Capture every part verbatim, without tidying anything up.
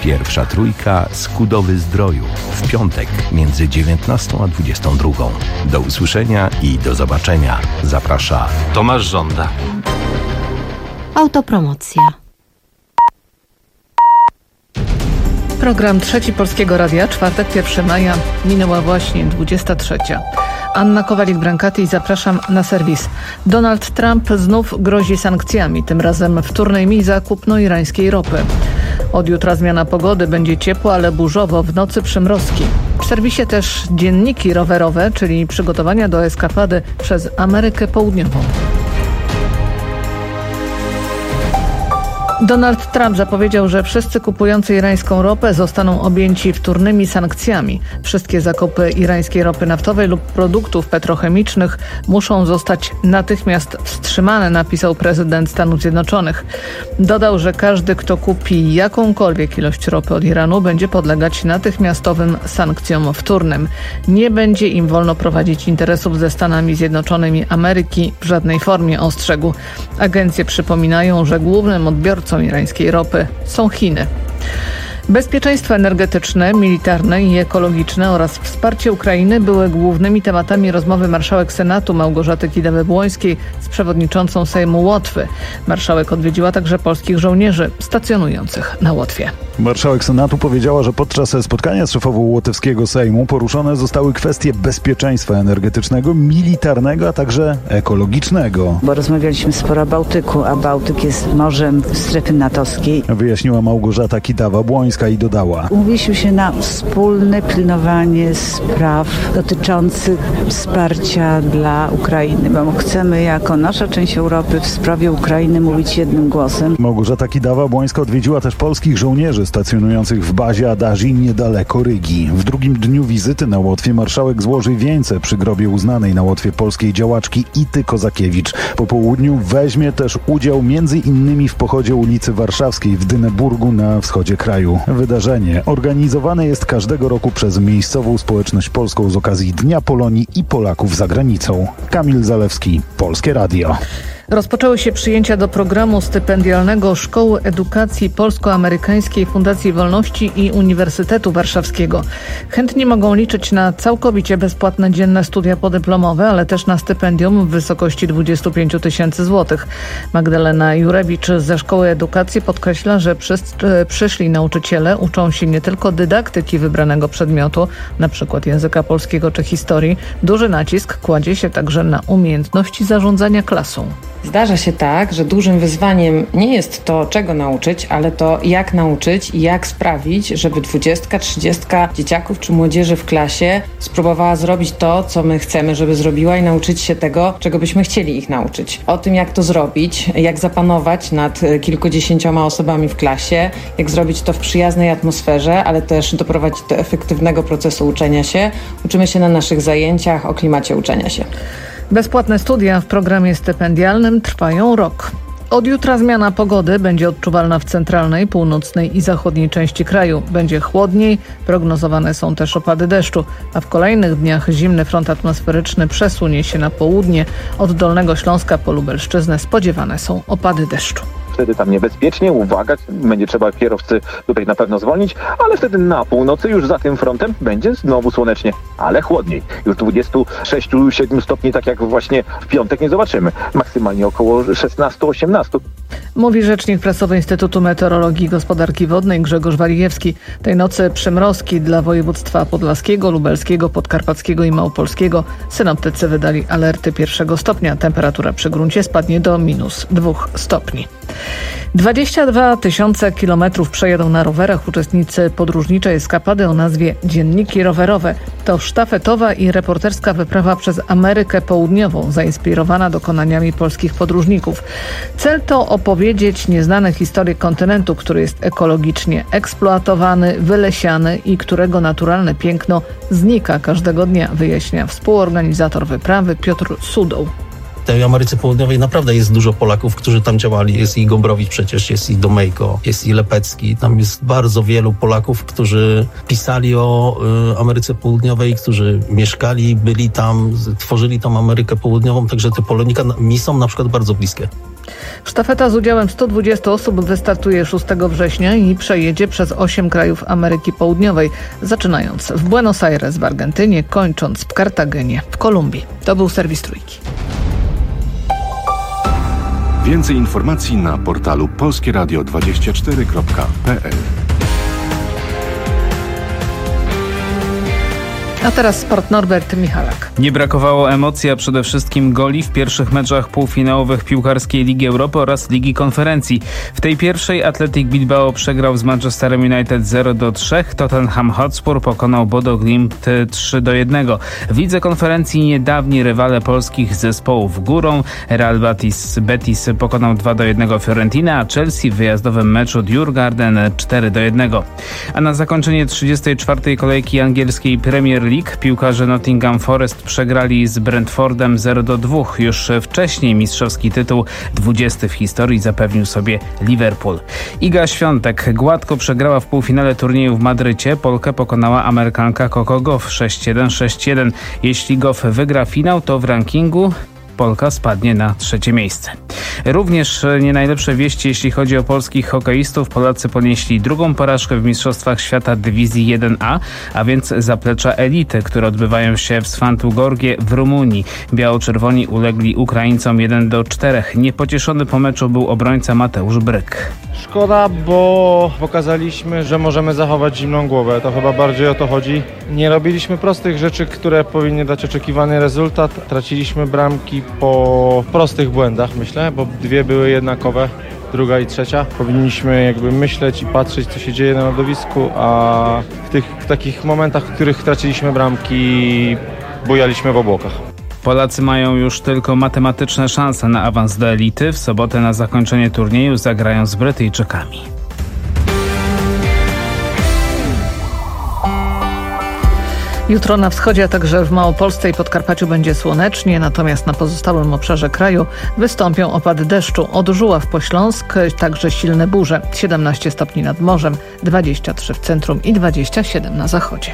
Pierwsza trójka Skudowy Zdroju w piątek między dziewiętnastą a dwudziestą drugą. Do usłyszenia i do zobaczenia. Zaprasza Tomasz Żąda. Autopromocja. Program Trzeci Polskiego Radia, czwartek, pierwszego maja, minęła właśnie dwudziesta trzecia. Anna Kowalik-Brankaty i zapraszam na serwis. Donald Trump znów grozi sankcjami, tym razem wtórnymi za kupno irańskiej ropy. Od jutra zmiana pogody, będzie ciepło, ale burzowo, w nocy przymrozki. W serwisie też dzienniki rowerowe, czyli przygotowania do eskapady przez Amerykę Południową. Donald Trump zapowiedział, że wszyscy kupujący irańską ropę zostaną objęci wtórnymi sankcjami. Wszystkie zakupy irańskiej ropy naftowej lub produktów petrochemicznych muszą zostać natychmiast wstrzymane, napisał prezydent Stanów Zjednoczonych. Dodał, że każdy, kto kupi jakąkolwiek ilość ropy od Iranu, będzie podlegać natychmiastowym sankcjom wtórnym. Nie będzie im wolno prowadzić interesów ze Stanami Zjednoczonymi Ameryki w żadnej formie, ostrzegł. Agencje przypominają, że głównym odbiorcą irańskiej ropy są Chiny. Bezpieczeństwo energetyczne, militarne i ekologiczne oraz wsparcie Ukrainy były głównymi tematami rozmowy marszałek Senatu Małgorzaty Kidawy-Błońskiej z przewodniczącą Sejmu Łotwy. Marszałek odwiedziła także polskich żołnierzy stacjonujących na Łotwie. Marszałek Senatu powiedziała, że podczas spotkania z szefową łotewskiego Sejmu poruszone zostały kwestie bezpieczeństwa energetycznego, militarnego, a także ekologicznego. Bo rozmawialiśmy sporo o Bałtyku, a Bałtyk jest morzem strefy natowskiej. Wyjaśniła Małgorzata Kidawa-Błońska i dodała. Umówiliśmy się na wspólne pilnowanie spraw dotyczących wsparcia dla Ukrainy, bo chcemy jako nasza część Europy w sprawie Ukrainy mówić jednym głosem. Małgorzata Kidawa-Błońska odwiedziła też polskich żołnierzy stacjonujących w bazie Adazi niedaleko Rygi. W drugim dniu wizyty na Łotwie marszałek złoży wieńce przy grobie uznanej na Łotwie polskiej działaczki Ity Kozakiewicz. Po południu weźmie też udział między innymi w pochodzie ulicy Warszawskiej w Dyneburgu na wschodzie kraju. Wydarzenie organizowane jest każdego roku przez miejscową społeczność polską z okazji Dnia Polonii i Polaków za granicą. Kamil Zalewski, Polskie Radio. Rozpoczęły się przyjęcia do programu stypendialnego Szkoły Edukacji Polsko-Amerykańskiej Fundacji Wolności i Uniwersytetu Warszawskiego. Chętni mogą liczyć na całkowicie bezpłatne dzienne studia podyplomowe, ale też na stypendium w wysokości dwadzieścia pięć tysięcy złotych. Magdalena Jurewicz ze Szkoły Edukacji podkreśla, że przysz- przyszli nauczyciele uczą się nie tylko dydaktyki wybranego przedmiotu, na przykład języka polskiego czy historii. Duży nacisk kładzie się także na umiejętności zarządzania klasą. Zdarza się tak, że dużym wyzwaniem nie jest to, czego nauczyć, ale to, jak nauczyć i jak sprawić, żeby dwudziestka, trzydziestka dzieciaków czy młodzieży w klasie spróbowała zrobić to, co my chcemy, żeby zrobiła i nauczyć się tego, czego byśmy chcieli ich nauczyć. O tym, jak to zrobić, jak zapanować nad kilkudziesięcioma osobami w klasie, jak zrobić to w przyjaznej atmosferze, ale też doprowadzić do efektywnego procesu uczenia się. Uczymy się na naszych zajęciach o klimacie uczenia się. Bezpłatne studia w programie stypendialnym trwają rok. Od jutra zmiana pogody będzie odczuwalna w centralnej, północnej i zachodniej części kraju. Będzie chłodniej, prognozowane są też opady deszczu, a w kolejnych dniach zimny front atmosferyczny przesunie się na południe. Od Dolnego Śląska po Lubelszczyznę spodziewane są opady deszczu. Wtedy tam niebezpiecznie, uwaga, będzie trzeba kierowcy tutaj na pewno zwolnić, ale wtedy na północy już za tym frontem będzie znowu słonecznie, ale chłodniej. Już dwadzieścia sześć siedem stopni, tak jak właśnie w piątek nie zobaczymy. Maksymalnie około szesnaście osiemnaście. Mówi rzecznik prasowy Instytutu Meteorologii i Gospodarki Wodnej Grzegorz Walijewski. Tej nocy przymrozki dla województwa podlaskiego, lubelskiego, podkarpackiego i małopolskiego. Synoptycy wydali alerty pierwszego stopnia. Temperatura przy gruncie spadnie do minus dwóch stopni. dwadzieścia dwa tysiące kilometrów przejadą na rowerach uczestnicy podróżniczej eskapady o nazwie Dzienniki Rowerowe. To sztafetowa i reporterska wyprawa przez Amerykę Południową, zainspirowana dokonaniami polskich podróżników. Cel to opowiedzieć nieznane historie kontynentu, który jest ekologicznie eksploatowany, wylesiany i którego naturalne piękno znika każdego dnia, wyjaśnia współorganizator wyprawy Piotr Sudoł. W tej Ameryce Południowej naprawdę jest dużo Polaków, którzy tam działali. Jest i Gombrowicz przecież, jest i Domejko, jest i Lepecki. Tam jest bardzo wielu Polaków, którzy pisali o y, Ameryce Południowej, którzy mieszkali, byli tam, tworzyli tą Amerykę Południową, także te Polonika mi są na przykład bardzo bliskie. Sztafeta z udziałem stu dwudziestu osób wystartuje szóstego września i przejedzie przez osiem krajów Ameryki Południowej, zaczynając w Buenos Aires w Argentynie, kończąc w Kartagenie w Kolumbii. To był serwis Trójki. Więcej informacji na portalu polskie radio dwadzieścia cztery kropka p l. A teraz sport, Norbert Michalak. Nie brakowało emocji, a przede wszystkim goli w pierwszych meczach półfinałowych piłkarskiej Ligi Europy oraz Ligi Konferencji. W tej pierwszej Athletic Bilbao przegrał z Manchesterem United zero do trzech, Tottenham Hotspur pokonał Bodo Glimt trzy do jednego. W Lidze Konferencji niedawni rywale polskich zespołów górą. Real Betis, Betis pokonał dwa do jednego Fiorentinę, a Chelsea w wyjazdowym meczu Djurgården cztery do jednego. A na zakończenie trzydziestej czwartej kolejki angielskiej Premier League piłkarze Nottingham Forest przegrali z Brentfordem zero do dwóch. Już wcześniej mistrzowski tytuł, dwudziesty w historii, zapewnił sobie Liverpool. Iga Świątek gładko przegrała w półfinale turnieju w Madrycie. Polkę pokonała Amerykanka Coco Gauff sześć jeden sześć jeden. Jeśli Gauff wygra finał, to w rankingu Polka spadnie na trzecie miejsce. Również nie najlepsze wieści, jeśli chodzi o polskich hokeistów. Polacy ponieśli drugą porażkę w Mistrzostwach Świata Dywizji jeden A, a więc zaplecza elity, które odbywają się w Sfantu Gorgie w Rumunii. Biało-czerwoni ulegli Ukraińcom jeden do czterech. Niepocieszony po meczu był obrońca Mateusz Bryk. Szkoda, bo pokazaliśmy, że możemy zachować zimną głowę. To chyba bardziej o to chodzi. Nie robiliśmy prostych rzeczy, które powinny dać oczekiwany rezultat. Traciliśmy bramki po prostych błędach, myślę, bo dwie były jednakowe, druga i trzecia. Powinniśmy jakby myśleć i patrzeć, co się dzieje na lodowisku, a w tych w takich momentach, w których traciliśmy bramki, bujaliśmy w obłokach. Polacy mają już tylko matematyczne szanse na awans do elity. W sobotę na zakończenie turnieju zagrają z Brytyjczykami. Jutro na wschodzie, a także w Małopolsce i Podkarpaciu będzie słonecznie, natomiast na pozostałym obszarze kraju wystąpią opady deszczu. Od Żuław po Śląsk także silne burze. siedemnaście stopni nad morzem, dwadzieścia trzy w centrum i dwadzieścia siedem na zachodzie.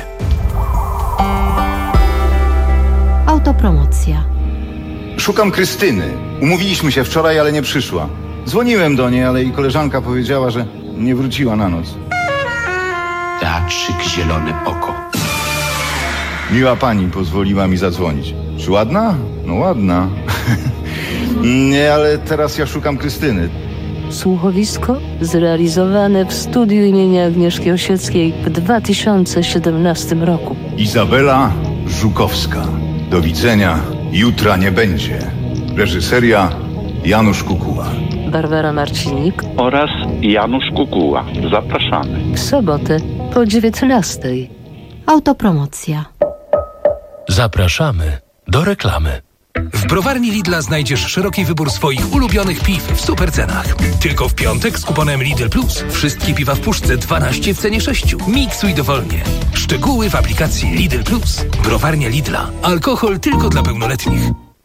Autopromocja. Szukam Krystyny. Umówiliśmy się wczoraj, ale nie przyszła. Dzwoniłem do niej, ale jej koleżanka powiedziała, że nie wróciła na noc. Teatrzyk Zielone Oko. Miła pani pozwoliła mi zadzwonić. Czy ładna? No ładna. Nie, ale teraz ja szukam Krystyny. Słuchowisko zrealizowane w studiu imienia Agnieszki Osieckiej w dwa tysiące siedemnastym roku. Izabela Żukowska. Do widzenia. Jutra nie będzie. Reżyseria Janusz Kukuła. Barbara Marcinik oraz Janusz Kukuła. Zapraszamy. W sobotę po dziewiętnastej. Autopromocja. Zapraszamy do reklamy. W browarni Lidla znajdziesz szeroki wybór swoich ulubionych piw w supercenach. Tylko w piątek z kuponem Lidl Plus. Wszystkie piwa w puszce dwanaście w cenie sześciu. Miksuj dowolnie. Szczegóły w aplikacji Lidl Plus. Browarnia Lidla. Alkohol tylko dla pełnoletnich.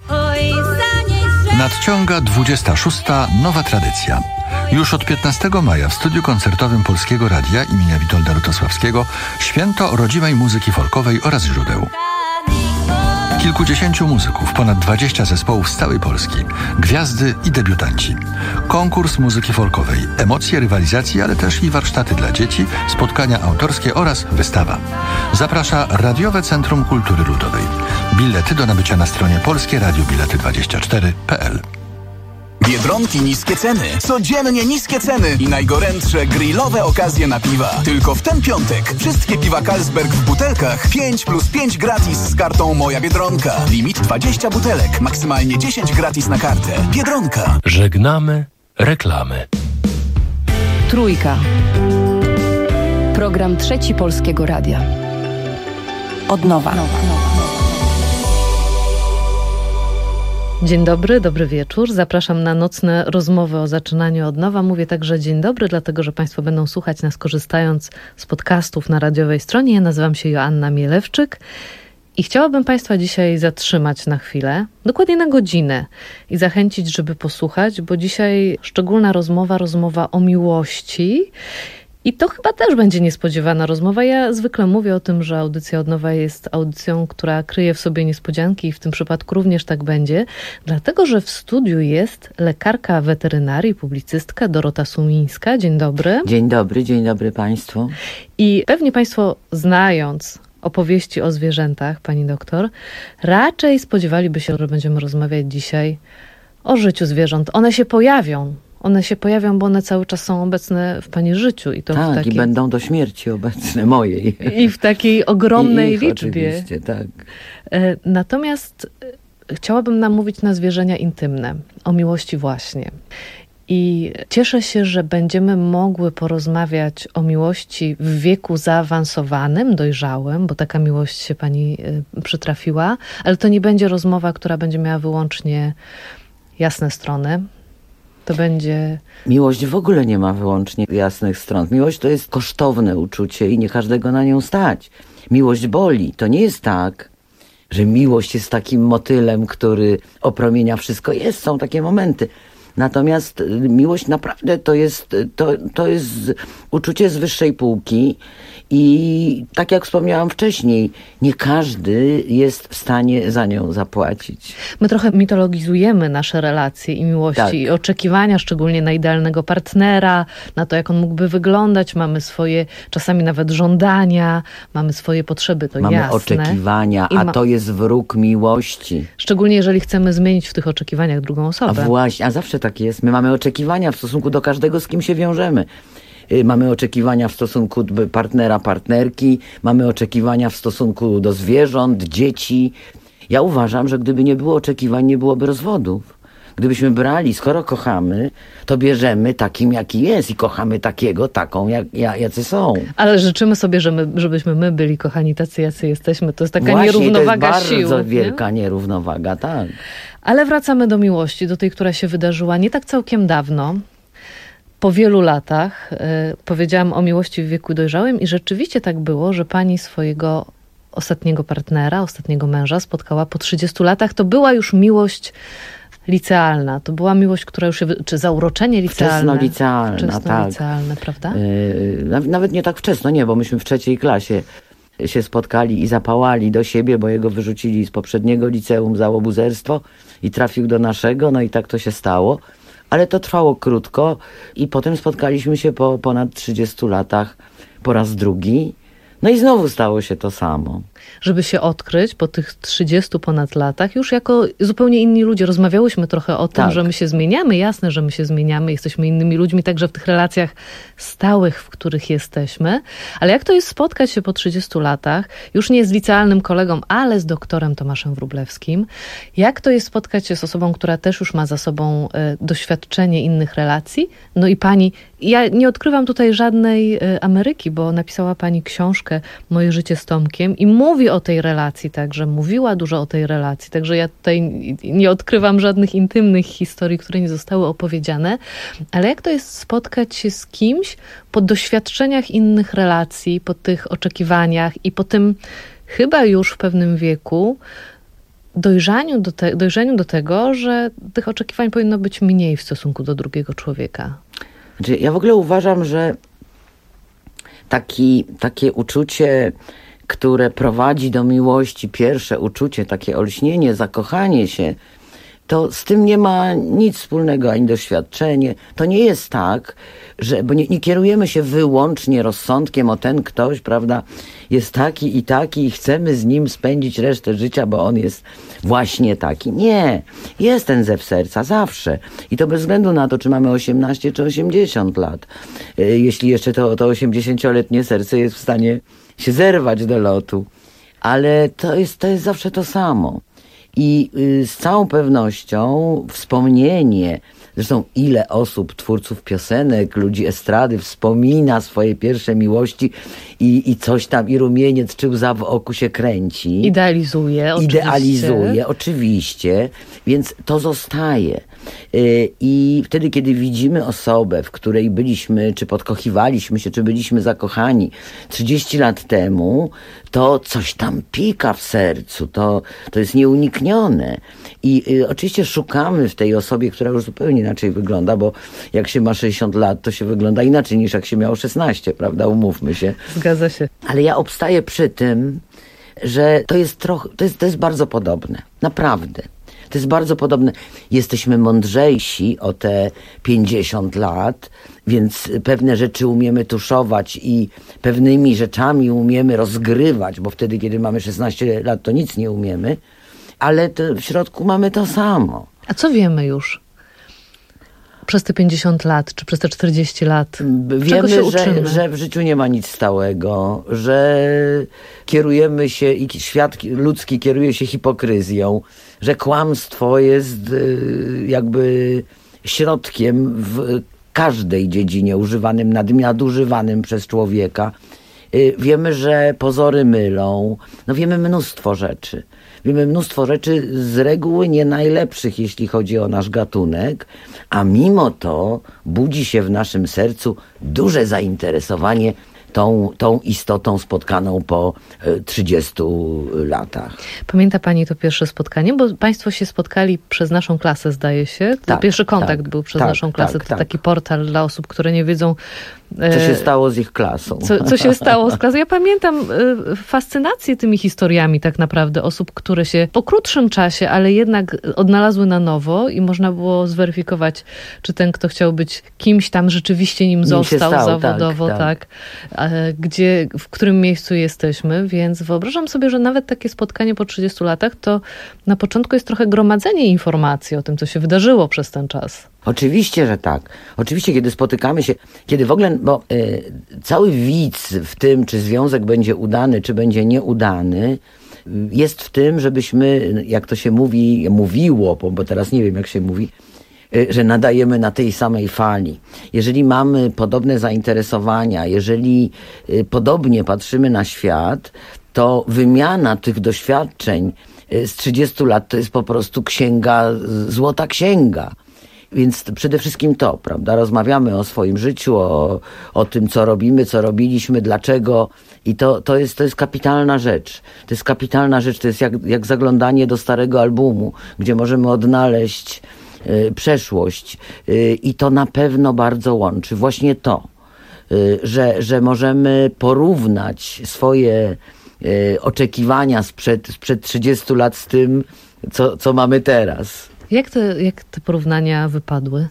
Nadciąga dwudziesta szósta nowa tradycja. Już od piętnastego maja w studiu koncertowym Polskiego Radia imienia Witolda Lutosławskiego święto rodzimej muzyki folkowej oraz źródeł. Kilkudziesięciu muzyków, ponad dwadzieścia zespołów z całej Polski, gwiazdy i debiutanci. Konkurs muzyki folkowej, emocje rywalizacji, ale też i warsztaty dla dzieci, spotkania autorskie oraz wystawa. Zaprasza Radiowe Centrum Kultury Ludowej. Bilety do nabycia na stronie polskie radio bilety dwadzieścia cztery kropka p l. Biedronki niskie ceny, codziennie niskie ceny i najgorętsze grillowe okazje na piwa. Tylko w ten piątek wszystkie piwa Carlsberg w butelkach pięć plus pięć gratis z kartą Moja Biedronka. Limit dwadzieścia butelek, maksymalnie dziesięć gratis na kartę. Biedronka. Żegnamy reklamy. Trójka. Program Trzeci Polskiego Radia. Od nowa. Dzień dobry, dobry wieczór. Zapraszam na nocne rozmowy o zaczynaniu od nowa. Mówię także dzień dobry, dlatego że Państwo będą słuchać nas korzystając z podcastów na radiowej stronie. Ja nazywam się Joanna Mielewczyk i chciałabym Państwa dzisiaj zatrzymać na chwilę, dokładnie na godzinę i zachęcić, żeby posłuchać, bo dzisiaj szczególna rozmowa, rozmowa o miłości I to chyba też będzie niespodziewana rozmowa. Ja zwykle mówię o tym, że audycja od nowa jest audycją, która kryje w sobie niespodzianki i w tym przypadku również tak będzie, dlatego że w studiu jest lekarka weterynarii, publicystka Dorota Sumińska. Dzień dobry. Dzień dobry, dzień dobry Państwu. I pewnie Państwo, znając opowieści o zwierzętach, pani doktor, raczej spodziewaliby się, że będziemy rozmawiać dzisiaj o życiu zwierząt. One się pojawią. One się pojawią, bo one cały czas są obecne w pani życiu. I to tak, w takiej... i będą do śmierci obecne, mojej. I w takiej ogromnej I ich, liczbie. Oczywiście, tak. Natomiast chciałabym nam mówić na zwierzenia intymne, o miłości właśnie. I cieszę się, że będziemy mogły porozmawiać o miłości w wieku zaawansowanym, dojrzałym, bo taka miłość się pani przytrafiła, ale to nie będzie rozmowa, która będzie miała wyłącznie jasne strony. To będzie... Miłość w ogóle nie ma wyłącznie jasnych stron. Miłość to jest kosztowne uczucie i nie każdego na nią stać. Miłość boli. To nie jest tak, że miłość jest takim motylem, który opromienia wszystko. Jest, są takie momenty. Natomiast miłość naprawdę to jest, to, to jest uczucie z wyższej półki i tak jak wspomniałam wcześniej, nie każdy jest w stanie za nią zapłacić. My trochę mitologizujemy nasze relacje i miłości tak. i oczekiwania, szczególnie na idealnego partnera, na to, jak on mógłby wyglądać. Mamy swoje, czasami nawet żądania, mamy swoje potrzeby, to mamy jasne. Mamy oczekiwania, a ma... to jest wróg miłości. Szczególnie jeżeli chcemy zmienić w tych oczekiwaniach drugą osobę. A właśnie, a zawsze tak jest. My mamy oczekiwania w stosunku do każdego, z kim się wiążemy. Mamy oczekiwania w stosunku do partnera, partnerki, mamy oczekiwania w stosunku do zwierząt, dzieci. Ja uważam, że gdyby nie było oczekiwań, nie byłoby rozwodów. Gdybyśmy brali, skoro kochamy, to bierzemy takim, jaki jest i kochamy takiego, taką, jak, jacy są. Ale życzymy sobie, że my, żebyśmy my byli kochani tacy, jacy jesteśmy. To jest taka Właśnie, nierównowaga sił. To jest bardzo sił, wielka nie? nierównowaga, tak. Ale wracamy do miłości, do tej, która się wydarzyła nie tak całkiem dawno. Po wielu latach y, powiedziałam o miłości w wieku dojrzałym i rzeczywiście tak było, że pani swojego ostatniego partnera, ostatniego męża spotkała po trzydziestu latach. To była już miłość licealna. To była miłość, która już się... Czy zauroczenie licealne? Wczesno-licealna, Wczesno-licealne, tak. prawda? Yy, nawet nie tak wczesno, nie, bo myśmy w trzeciej klasie się spotkali i zapałali do siebie, bo jego wyrzucili z poprzedniego liceum za łobuzerstwo i trafił do naszego, no i tak to się stało. Ale to trwało krótko i potem spotkaliśmy się po ponad trzydziestu latach po raz drugi. No i znowu stało się to samo. Żeby się odkryć po tych trzydziestu ponad latach, już jako zupełnie inni ludzie. Rozmawiałyśmy trochę o tym, tak. że my się zmieniamy. Jasne, że my się zmieniamy. Jesteśmy innymi ludźmi, także w tych relacjach stałych, w których jesteśmy. Ale jak to jest spotkać się po trzydziestu latach, już nie z licealnym kolegą, ale z doktorem Tomaszem Wróblewskim. Jak to jest spotkać się z osobą, która też już ma za sobą y, doświadczenie innych relacji? No i pani, ja nie odkrywam tutaj żadnej y, Ameryki, bo napisała pani książkę Moje życie z Tomkiem i mówi o tej relacji, także mówiła dużo o tej relacji, także ja tutaj nie odkrywam żadnych intymnych historii, które nie zostały opowiedziane, ale jak to jest spotkać się z kimś po doświadczeniach innych relacji, po tych oczekiwaniach i po tym chyba już w pewnym wieku dojrzaniu do, te, dojrzeniu do tego, że tych oczekiwań powinno być mniej w stosunku do drugiego człowieka. Znaczy, ja w ogóle uważam, że taki, takie uczucie, które prowadzi do miłości, pierwsze uczucie, takie olśnienie, zakochanie się, to z tym nie ma nic wspólnego, ani doświadczenie. To nie jest tak, że, bo nie, nie kierujemy się wyłącznie rozsądkiem, o ten ktoś, prawda, jest taki i taki i chcemy z nim spędzić resztę życia, bo on jest właśnie taki. Nie, jest ten zew serca zawsze. I to bez względu na to, czy mamy osiemnaście czy osiemdziesiąt lat. Jeśli jeszcze to, to osiemdziesięcioletnie serce jest w stanie się zerwać do lotu. Ale to jest, to jest zawsze to samo. I y, z całą pewnością wspomnienie, zresztą ile osób, twórców piosenek, ludzi estrady wspomina swoje pierwsze miłości i, i coś tam, i rumieniec czy łza w oku się kręci. Idealizuje, oczywiście. Idealizuje, oczywiście, więc to zostaje. I wtedy, kiedy widzimy osobę, w której byliśmy, czy podkochiwaliśmy się, czy byliśmy zakochani trzydzieści lat temu, to coś tam pika w sercu, to, to jest nieuniknione. I y, oczywiście szukamy w tej osobie, która już zupełnie inaczej wygląda, bo jak się ma sześćdziesiąt lat, to się wygląda inaczej niż jak się miało szesnaście, prawda? Umówmy się. Zgadza się. Ale ja obstaję przy tym, że to jest trochę, to jest, to jest bardzo podobne. Naprawdę. To jest bardzo podobne. Jesteśmy mądrzejsi o te pięćdziesiąt lat, więc pewne rzeczy umiemy tuszować i pewnymi rzeczami umiemy rozgrywać, bo wtedy, kiedy mamy szesnaście lat, to nic nie umiemy, ale to w środku mamy to samo. A co wiemy już? Przez te pięćdziesiąt lat, czy przez te czterdzieści lat? Czego się Wiemy, uczymy? że, że w życiu nie ma nic stałego, że kierujemy się, i świat ludzki kieruje się hipokryzją, że kłamstwo jest jakby środkiem w każdej dziedzinie używanym, nadużywanym przez człowieka. Wiemy, że pozory mylą. No wiemy mnóstwo rzeczy. Wiemy mnóstwo rzeczy z reguły nie najlepszych, jeśli chodzi o nasz gatunek, a mimo to budzi się w naszym sercu duże zainteresowanie tą, tą istotą spotkaną po trzydziestu latach. Pamięta pani to pierwsze spotkanie? Bo państwo się spotkali przez naszą klasę, zdaje się. To tak, pierwszy kontakt tak, był przez tak, naszą klasę. Tak, to tak. taki portal dla osób, które nie wiedzą, co się stało z ich klasą. Co, co się stało z klasą. Ja pamiętam y, fascynację tymi historiami tak naprawdę osób, które się po krótszym czasie, ale jednak odnalazły na nowo i można było zweryfikować, czy ten, kto chciał być kimś tam, rzeczywiście nim został stał, zawodowo, tak, tak. tak. Gdzie, w którym miejscu jesteśmy, więc wyobrażam sobie, że nawet takie spotkanie po trzydziestu latach to na początku jest trochę gromadzenie informacji o tym, co się wydarzyło przez ten czas. Oczywiście, że tak. Oczywiście, kiedy spotykamy się, kiedy w ogóle, bo y, cały widz w tym, czy związek będzie udany, czy będzie nieudany, y, jest w tym, żebyśmy, jak to się mówi, mówiło, bo, bo teraz nie wiem, jak się mówi, y, że nadajemy na tej samej fali. Jeżeli mamy podobne zainteresowania, jeżeli y, podobnie patrzymy na świat, to wymiana tych doświadczeń y, z trzydziestu lat to jest po prostu księga, złota księga. Więc przede wszystkim to, prawda? Rozmawiamy o swoim życiu, o, o tym, co robimy, co robiliśmy, dlaczego. I to, to, jest, to jest kapitalna rzecz. To jest kapitalna rzecz. To jest jak, jak zaglądanie do starego albumu, gdzie możemy odnaleźć y, przeszłość. Y, I to na pewno bardzo łączy. Właśnie to, y, że, że możemy porównać swoje y, oczekiwania sprzed, sprzed trzydziestu lat z tym, co, co mamy teraz. Jak te, jak te porównania wypadły?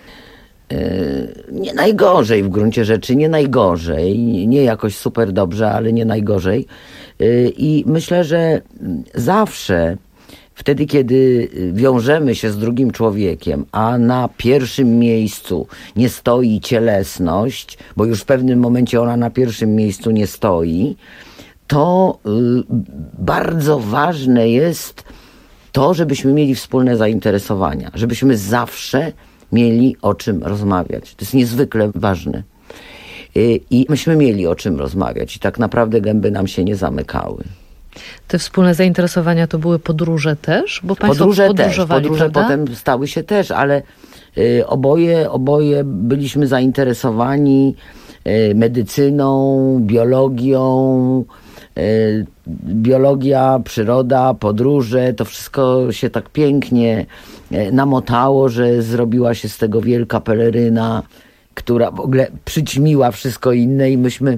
Nie najgorzej w gruncie rzeczy, nie najgorzej, nie jakoś super dobrze, ale nie najgorzej. I myślę, że zawsze wtedy, kiedy wiążemy się z drugim człowiekiem, a na pierwszym miejscu nie stoi cielesność, bo już w pewnym momencie ona na pierwszym miejscu nie stoi, to bardzo ważne jest to, żebyśmy mieli wspólne zainteresowania, żebyśmy zawsze mieli o czym rozmawiać. To jest niezwykle ważne. I myśmy mieli o czym rozmawiać i tak naprawdę gęby nam się nie zamykały. Te wspólne zainteresowania to były podróże też? Bo państwo podróże podróżowali, też, podróże prawda? potem stały się też, ale y, oboje, oboje byliśmy zainteresowani y, medycyną, biologią, y, biologia, przyroda, podróże, to wszystko się tak pięknie y, namotało, że zrobiła się z tego wielka peleryna, która w ogóle przyćmiła wszystko inne i myśmy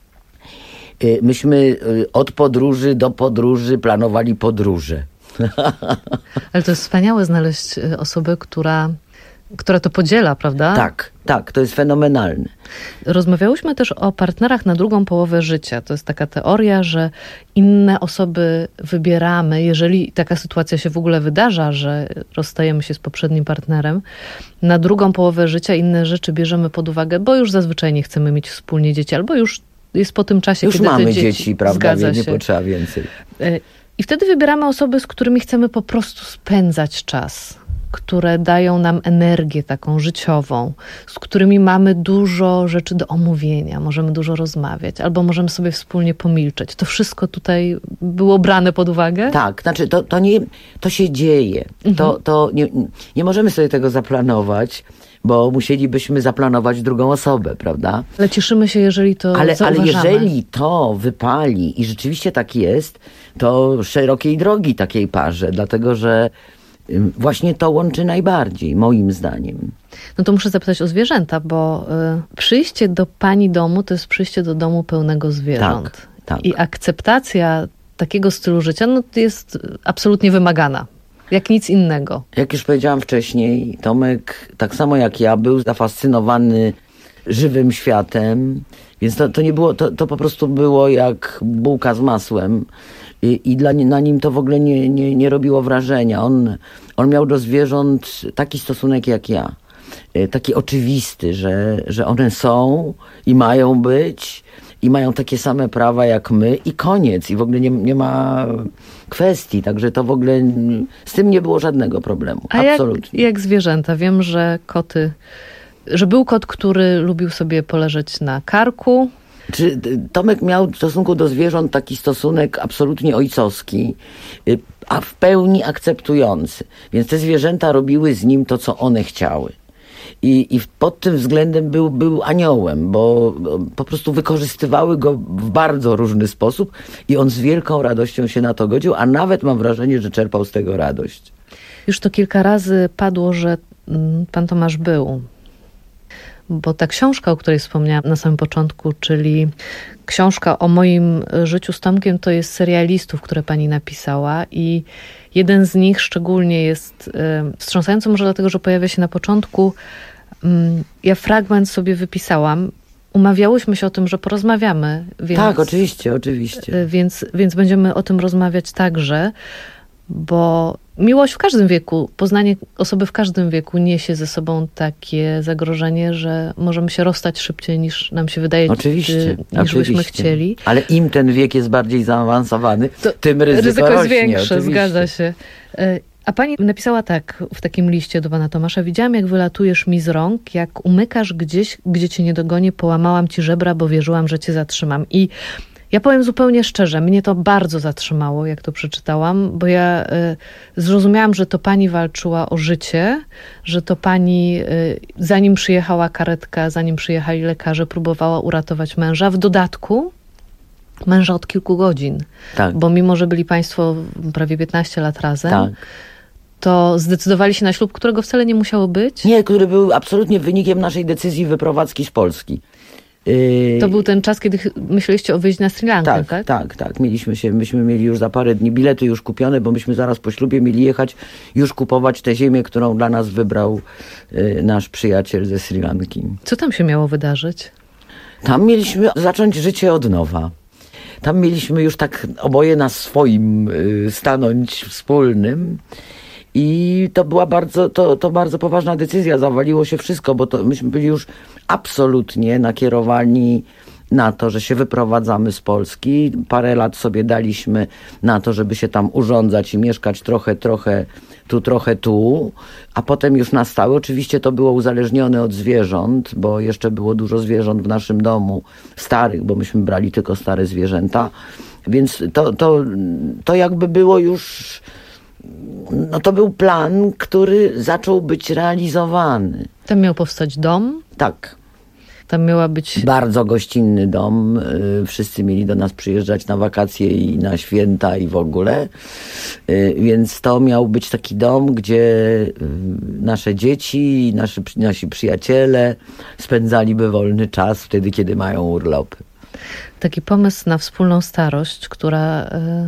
myśmy od podróży do podróży planowali podróże. Ale to jest wspaniałe znaleźć osobę, która, która to podziela, prawda? Tak, tak, to jest fenomenalne. Rozmawiałyśmy też o partnerach na drugą połowę życia. To jest taka teoria, że inne osoby wybieramy, jeżeli taka sytuacja się w ogóle wydarza, że rozstajemy się z poprzednim partnerem, na drugą połowę życia inne rzeczy bierzemy pod uwagę, bo już zazwyczaj nie chcemy mieć wspólnie dzieci, albo już jest po tym czasie, już kiedy mamy te dzieci, dzieci, prawda, zgadza nie się. potrzeba więcej. I wtedy wybieramy osoby, z którymi chcemy po prostu spędzać czas. które dają nam energię taką życiową, z którymi mamy dużo rzeczy do omówienia, możemy dużo rozmawiać, albo możemy sobie wspólnie pomilczeć. To wszystko tutaj było brane pod uwagę? Tak, znaczy to, to, nie, to się dzieje. Mhm. To, to nie, nie możemy sobie tego zaplanować, bo musielibyśmy zaplanować drugą osobę, prawda? Ale cieszymy się, jeżeli to ale, zauważamy. Ale jeżeli to wypali i rzeczywiście tak jest, to szerokiej drogi takiej parze, dlatego że właśnie to łączy najbardziej, moim zdaniem. No to muszę zapytać o zwierzęta, bo y, przyjście do pani domu to jest przyjście do domu pełnego zwierząt. Tak, tak. I akceptacja takiego stylu życia no, jest absolutnie wymagana. Jak nic innego. Jak już powiedziałam wcześniej, Tomek, tak samo jak ja, był zafascynowany żywym światem, więc to, to nie było, to, to po prostu było jak bułka z masłem i, i dla, na nim to w ogóle nie, nie, nie robiło wrażenia. On, on miał do zwierząt taki stosunek jak ja. Taki oczywisty, że, że one są i mają być i mają takie same prawa jak my i koniec. I w ogóle nie, nie ma kwestii. Także to w ogóle z tym nie było żadnego problemu. A absolutnie. Jak, jak zwierzęta? Wiem, że koty, że był kot, który lubił sobie poleżeć na karku. Czy Tomek miał w stosunku do zwierząt taki stosunek absolutnie ojcowski, a w pełni akceptujący. Więc te zwierzęta robiły z nim to, co one chciały. I, i pod tym względem był, był aniołem, bo po prostu wykorzystywały go w bardzo różny sposób i on z wielką radością się na to godził, a nawet mam wrażenie, że czerpał z tego radość. Już to kilka razy padło, że pan Tomasz był. Bo ta książka, o której wspomniałam na samym początku, czyli książka o moim życiu z Tomkiem, to jest serialistów, które pani napisała i jeden z nich szczególnie jest y, wstrząsający, może dlatego, że pojawia się na początku. Y, ja fragment sobie wypisałam. Umawiałyśmy się o tym, że porozmawiamy. Więc, tak, oczywiście, oczywiście. Y, więc, więc będziemy o tym rozmawiać także, bo miłość w każdym wieku, poznanie osoby w każdym wieku niesie ze sobą takie zagrożenie, że możemy się rozstać szybciej niż nam się wydaje, oczywiście, niż oczywiście. byśmy chcieli. Ale im ten wiek jest bardziej zaawansowany, to tym ryzyko, ryzyko rośnie. jest większe, oczywiście. Zgadza się. A pani napisała tak w takim liście do pana Tomasza: widziałam, jak wylatujesz mi z rąk, jak umykasz gdzieś, gdzie cię nie dogonię, połamałam ci żebra, bo wierzyłam, że cię zatrzymam. I ja powiem zupełnie szczerze, mnie to bardzo zatrzymało, jak to przeczytałam, bo ja y, zrozumiałam, że to pani walczyła o życie, że to pani, y, zanim przyjechała karetka, zanim przyjechali lekarze, próbowała uratować męża. W dodatku męża od kilku godzin, tak. Bo mimo, że byli państwo prawie piętnaście lat razem, tak. to zdecydowali się na ślub, którego wcale nie musiało być. Nie, który był absolutnie wynikiem naszej decyzji wyprowadzki z Polski. To był ten czas, kiedy myśleliście o wyjściu na Sri Lankę, tak? Tak, tak, tak. Mieliśmy się, myśmy mieli już za parę dni bilety już kupione, bo myśmy zaraz po ślubie mieli jechać, już kupować tę ziemię, którą dla nas wybrał y, nasz przyjaciel ze Sri Lanki. Co tam się miało wydarzyć? Tam mieliśmy zacząć życie od nowa. Tam mieliśmy już tak oboje na swoim y, stanąć wspólnym. I to była bardzo, to, to bardzo poważna decyzja, zawaliło się wszystko, bo to myśmy byli już absolutnie nakierowani na to, że się wyprowadzamy z Polski. Parę lat sobie daliśmy na to, żeby się tam urządzać i mieszkać trochę, trochę tu, trochę tu, a potem już na stałe. Oczywiście to było uzależnione od zwierząt, bo jeszcze było dużo zwierząt w naszym domu, starych, bo myśmy brali tylko stare zwierzęta, więc to, to, to jakby było już... No to był plan, który zaczął być realizowany. Tam miał powstać dom? Tak. Tam miała być... Bardzo gościnny dom. Wszyscy mieli do nas przyjeżdżać na wakacje i na święta i w ogóle. Więc to miał być taki dom, gdzie nasze dzieci, nasi, nasi przyjaciele spędzaliby wolny czas wtedy, kiedy mają urlopy. Taki pomysł na wspólną starość, która...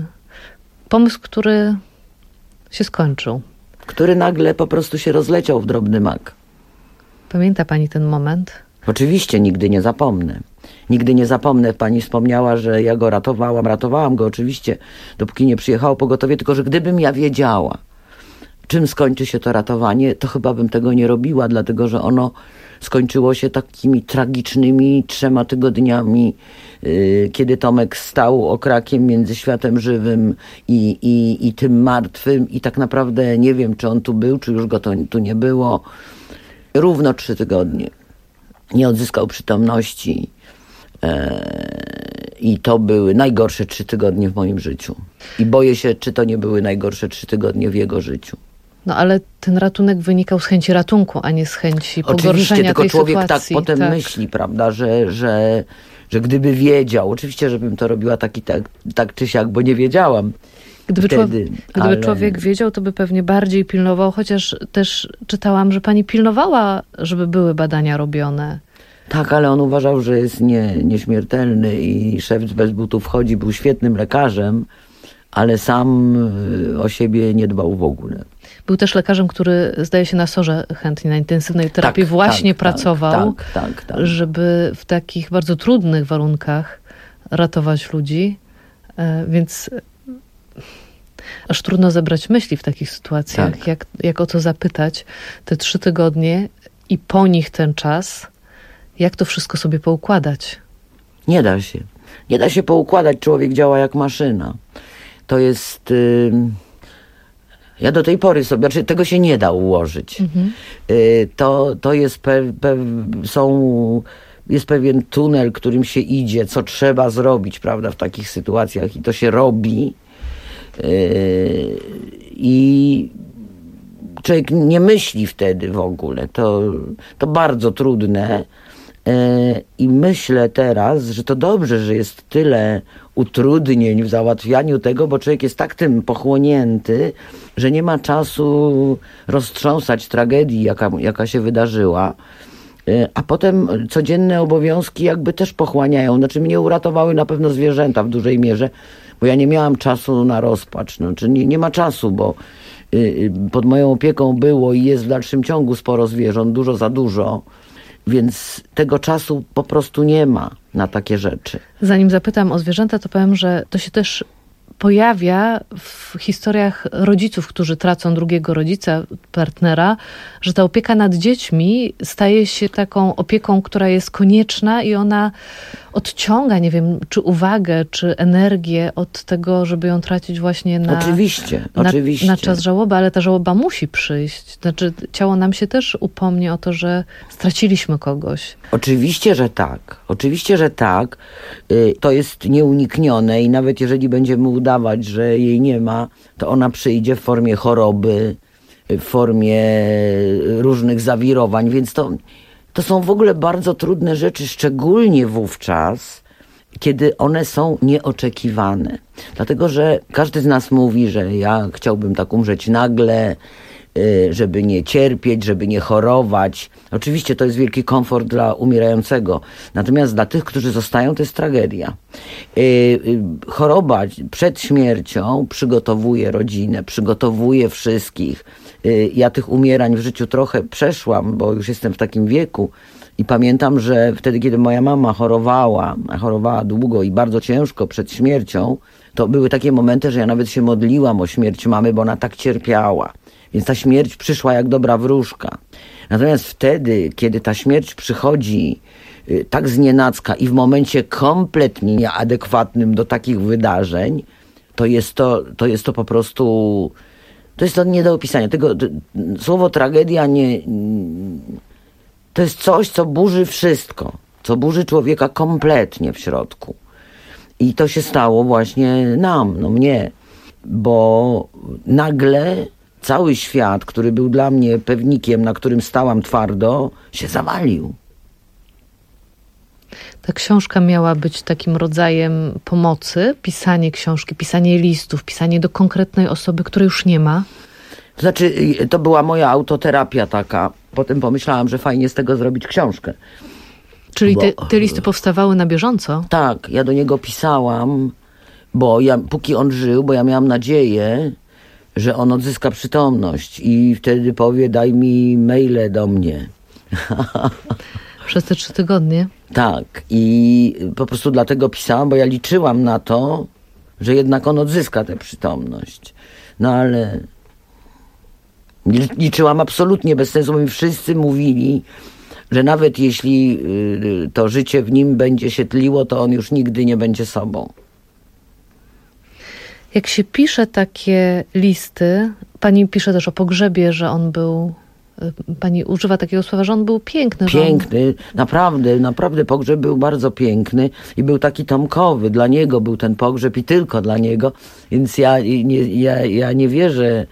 Pomysł, który... się skończył. Który nagle po prostu się rozleciał w drobny mak. Pamięta pani ten moment? Oczywiście, nigdy nie zapomnę. Nigdy nie zapomnę. Pani wspomniała, że ja go ratowałam. Ratowałam go oczywiście, dopóki nie przyjechało pogotowie, tylko że gdybym ja wiedziała, czym skończy się to ratowanie, to chyba bym tego nie robiła, dlatego że ono skończyło się takimi tragicznymi trzema tygodniami, yy, kiedy Tomek stał okrakiem między światem żywym i, i, i tym martwym i tak naprawdę nie wiem, czy on tu był, czy już go to, tu nie było. Równo trzy tygodnie. Nie odzyskał przytomności. I to były najgorsze trzy tygodnie w moim życiu. I boję się, czy to nie były najgorsze trzy tygodnie w jego życiu. No ale ten ratunek wynikał z chęci ratunku, a nie z chęci pogorszenia oczywiście, tylko tej człowiek sytuacji. tak potem tak. myśli, prawda, że, że, że gdyby wiedział, oczywiście, żebym to robiła tak, i tak, tak czy siak, bo nie wiedziałam. Gdyby, wtedy, człowiek, gdyby ale... człowiek wiedział, to by pewnie bardziej pilnował, chociaż też czytałam, że pani pilnowała, żeby były badania robione. Tak, ale on uważał, że jest nie, nieśmiertelny i szewc bez butów chodzi, był świetnym lekarzem, ale sam o siebie nie dbał w ogóle. Był też lekarzem, który zdaje się na sorze chętnie, na intensywnej terapii tak, właśnie tak, pracował, tak, tak, tak. żeby w takich bardzo trudnych warunkach ratować ludzi, więc aż trudno zebrać myśli w takich sytuacjach, tak. jak, jak o to zapytać. Te trzy tygodnie i po nich ten czas, jak to wszystko sobie poukładać? Nie da się. Nie da się poukładać. Człowiek działa jak maszyna. To jest... Yy... Ja do tej pory sobie... Znaczy, tego się nie da ułożyć. Mhm. Yy, to, to jest pe, pe, są... Jest pewien tunel, którym się idzie, co trzeba zrobić, prawda, w takich sytuacjach. I to się robi. Yy... I... Człowiek nie myśli wtedy w ogóle. To, to bardzo trudne. I myślę teraz, że to dobrze, że jest tyle utrudnień w załatwianiu tego, bo człowiek jest tak tym pochłonięty, że nie ma czasu roztrząsać tragedii, jaka, jaka się wydarzyła. A potem codzienne obowiązki jakby też pochłaniają. Znaczy mnie uratowały na pewno zwierzęta w dużej mierze, bo ja nie miałam czasu na rozpacz. Znaczy nie, nie ma czasu, bo pod moją opieką było i jest w dalszym ciągu sporo zwierząt, dużo za dużo. Więc tego czasu po prostu nie ma na takie rzeczy. Zanim zapytam o zwierzęta, to powiem, że to się też pojawia w historiach rodziców, którzy tracą drugiego rodzica, partnera, że ta opieka nad dziećmi staje się taką opieką, która jest konieczna i ona odciąga, nie wiem, czy uwagę, czy energię od tego, żeby ją tracić właśnie na, oczywiście, na, oczywiście. na czas żałoby, ale ta żałoba musi przyjść. Znaczy ciało nam się też upomni o to, że straciliśmy kogoś. Oczywiście, że tak. Oczywiście, że tak. To jest nieuniknione i nawet jeżeli będziemy udawać, że jej nie ma, to ona przyjdzie w formie choroby, w formie różnych zawirowań, więc to, to są w ogóle bardzo trudne rzeczy, szczególnie wówczas, kiedy one są nieoczekiwane. Dlatego, że każdy z nas mówi, że ja chciałbym tak umrzeć nagle, żeby nie cierpieć, żeby nie chorować. Oczywiście to jest wielki komfort dla umierającego. Natomiast dla tych, którzy zostają, to jest tragedia. Choroba przed śmiercią przygotowuje rodzinę, przygotowuje wszystkich. Ja tych umierań w życiu trochę przeszłam, bo już jestem w takim wieku i pamiętam, że wtedy, kiedy moja mama chorowała, a chorowała długo i bardzo ciężko przed śmiercią, to były takie momenty, że ja nawet się modliłam o śmierć mamy, bo ona tak cierpiała. Więc ta śmierć przyszła jak dobra wróżka. Natomiast wtedy, kiedy ta śmierć przychodzi y, tak znienacka i w momencie kompletnie nieadekwatnym do takich wydarzeń, to jest to, to, jest to po prostu... To jest to nie do opisania. Tego, to, słowo tragedia nie... To jest coś, co burzy wszystko. Co burzy człowieka kompletnie w środku. I to się stało właśnie nam, no mnie. Bo nagle... Cały świat, który był dla mnie pewnikiem, na którym stałam twardo, się zawalił. Ta książka miała być takim rodzajem pomocy, pisanie książki, pisanie listów, pisanie do konkretnej osoby, której już nie ma. To znaczy, to była moja autoterapia taka. Potem pomyślałam, że fajnie z tego zrobić książkę. Czyli bo, te, te listy powstawały na bieżąco? Tak, ja do niego pisałam, bo ja, póki on żył, bo ja miałam nadzieję, że on odzyska przytomność i wtedy powie, daj mi maile do mnie. Przez te trzy tygodnie? Tak. I po prostu dlatego pisałam, bo ja liczyłam na to, że jednak on odzyska tę przytomność. No ale liczyłam absolutnie bez sensu, bo mi wszyscy mówili, że nawet jeśli to życie w nim będzie się tliło, to on już nigdy nie będzie sobą. Jak się pisze takie listy, pani pisze też o pogrzebie, że on był, pani używa takiego słowa, że on był piękny. Piękny, on... naprawdę, naprawdę pogrzeb był bardzo piękny i był taki tomkowy. Dla niego był ten pogrzeb i tylko dla niego, więc ja nie, ja, ja nie wierzę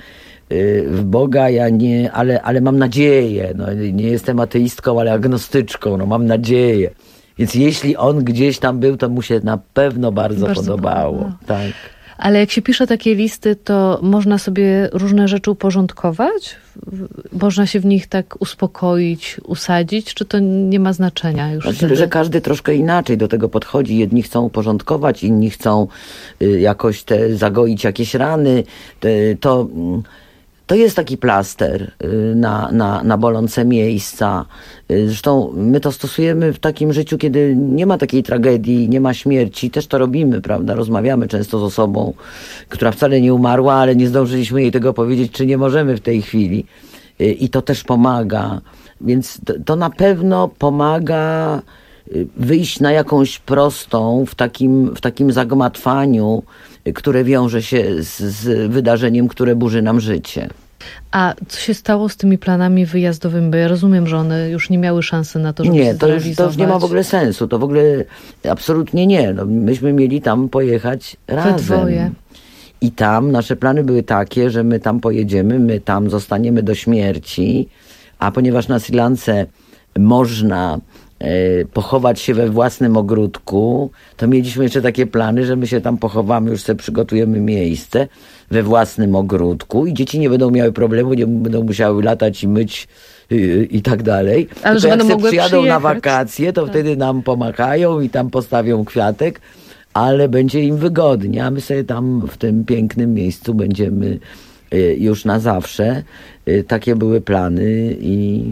w Boga, ja nie, ale, ale mam nadzieję. No, nie jestem ateistką, ale agnostyczką, no mam nadzieję. Więc jeśli on gdzieś tam był, to mu się na pewno bardzo, bardzo podobało. podobało. Tak. Ale jak się pisze takie listy, to można sobie różne rzeczy uporządkować? Można się w nich tak uspokoić, usadzić? Czy to nie ma znaczenia już? Znaczy, że każdy troszkę inaczej do tego podchodzi. Jedni chcą uporządkować, inni chcą y, jakoś te zagoić jakieś rany. Y, to... Y, To jest taki plaster na, na, na bolące miejsca. Zresztą my to stosujemy w takim życiu, kiedy nie ma takiej tragedii, nie ma śmierci. Też to robimy, prawda? Rozmawiamy często z osobą, która wcale nie umarła, ale nie zdążyliśmy jej tego powiedzieć, czy nie możemy w tej chwili. I to też pomaga. Więc to, to na pewno pomaga wyjść na jakąś prostą w takim, w takim zagmatwaniu, które wiąże się z, z wydarzeniem, które burzy nam życie. A co się stało z tymi planami wyjazdowymi? Bo ja rozumiem, że one już nie miały szansy na to, żeby nie, się to zrealizować. Już, to już nie ma w ogóle sensu. To w ogóle absolutnie nie. No, myśmy mieli tam pojechać razem. We dwoje. I tam nasze plany były takie, że my tam pojedziemy, my tam zostaniemy do śmierci, a ponieważ na Sri Lance można pochować się we własnym ogródku, to mieliśmy jeszcze takie plany, że my się tam pochowamy, już sobie przygotujemy miejsce we własnym ogródku i dzieci nie będą miały problemu, nie będą musiały latać i myć i, i tak dalej. Ale że będą mogły przyjadą przyjechać. na wakacje, to tak. Wtedy nam pomakają i tam postawią kwiatek, ale będzie im wygodnie, a my sobie tam w tym pięknym miejscu będziemy już na zawsze. Takie były plany i...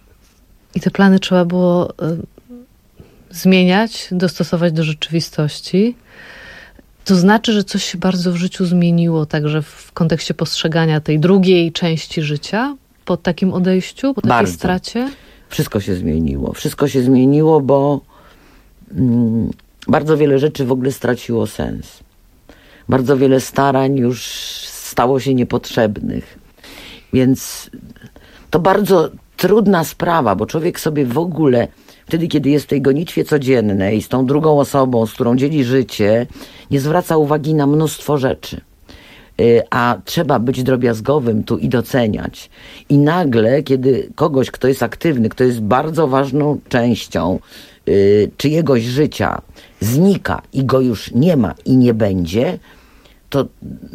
I te plany trzeba było y, zmieniać, dostosować do rzeczywistości. To znaczy, że coś się bardzo w życiu zmieniło, także w kontekście postrzegania tej drugiej części życia po takim odejściu, po takiej bardzo. stracie? Wszystko się zmieniło. Wszystko się zmieniło, bo mm, bardzo wiele rzeczy w ogóle straciło sens. Bardzo wiele starań już stało się niepotrzebnych. Więc to bardzo trudna sprawa, bo człowiek sobie w ogóle, wtedy kiedy jest w tej gonitwie codziennej, z tą drugą osobą, z którą dzieli życie, nie zwraca uwagi na mnóstwo rzeczy. A trzeba być drobiazgowym tu i doceniać. I nagle, kiedy kogoś, kto jest aktywny, kto jest bardzo ważną częścią y, czyjegoś życia, znika i go już nie ma i nie będzie, to...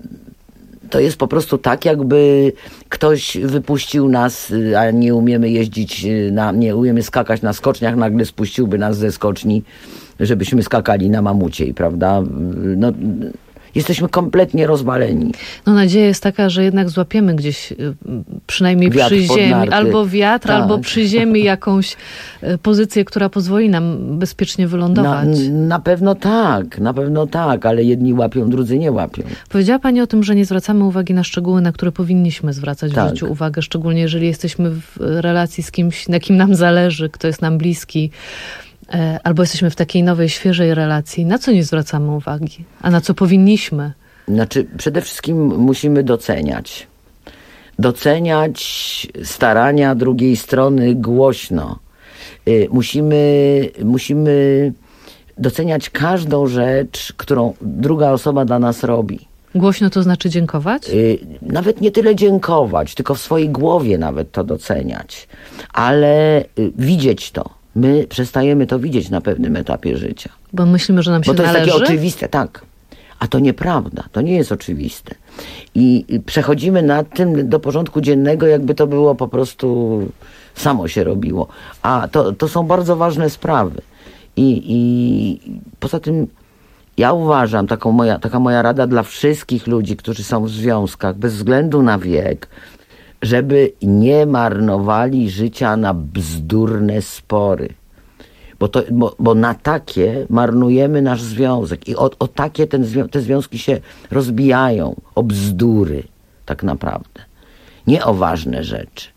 To jest po prostu tak, jakby ktoś wypuścił nas, a nie umiemy jeździć, na, nie umiemy skakać na skoczniach, nagle spuściłby nas ze skoczni, żebyśmy skakali na mamuciej, prawda? No, jesteśmy kompletnie rozwaleni. No nadzieja jest taka, że jednak złapiemy gdzieś przynajmniej wiatr przy ziemi, albo wiatr, tak. albo przy ziemi jakąś pozycję, która pozwoli nam bezpiecznie wylądować. Na, na pewno tak, na pewno tak, ale jedni łapią, drudzy nie łapią. Powiedziała pani o tym, że nie zwracamy uwagi na szczegóły, na które powinniśmy zwracać tak. w życiu uwagę, szczególnie jeżeli jesteśmy w relacji z kimś, na kim nam zależy, kto jest nam bliski. Albo jesteśmy w takiej nowej, świeżej relacji. Na co nie zwracamy uwagi? A na co powinniśmy? Znaczy, przede wszystkim musimy doceniać. Doceniać starania drugiej strony głośno. Musimy, musimy doceniać każdą rzecz, którą druga osoba dla nas robi. Głośno to znaczy dziękować? Nawet nie tyle dziękować, tylko w swojej głowie nawet to doceniać. Ale widzieć to. My przestajemy to widzieć na pewnym etapie życia. Bo myślimy, że nam się należy? Bo to należy? jest takie oczywiste, tak. A to nieprawda, to nie jest oczywiste. I przechodzimy nad tym do porządku dziennego, jakby to było po prostu samo się robiło. A to, to są bardzo ważne sprawy. I, i poza tym ja uważam, taką moja, taka moja rada dla wszystkich ludzi, którzy są w związkach, bez względu na wiek, żeby nie marnowali życia na bzdurne spory. Bo, to, bo, bo na takie marnujemy nasz związek. I o, o takie ten, te związki się rozbijają. O bzdury tak naprawdę. Nie o ważne rzeczy.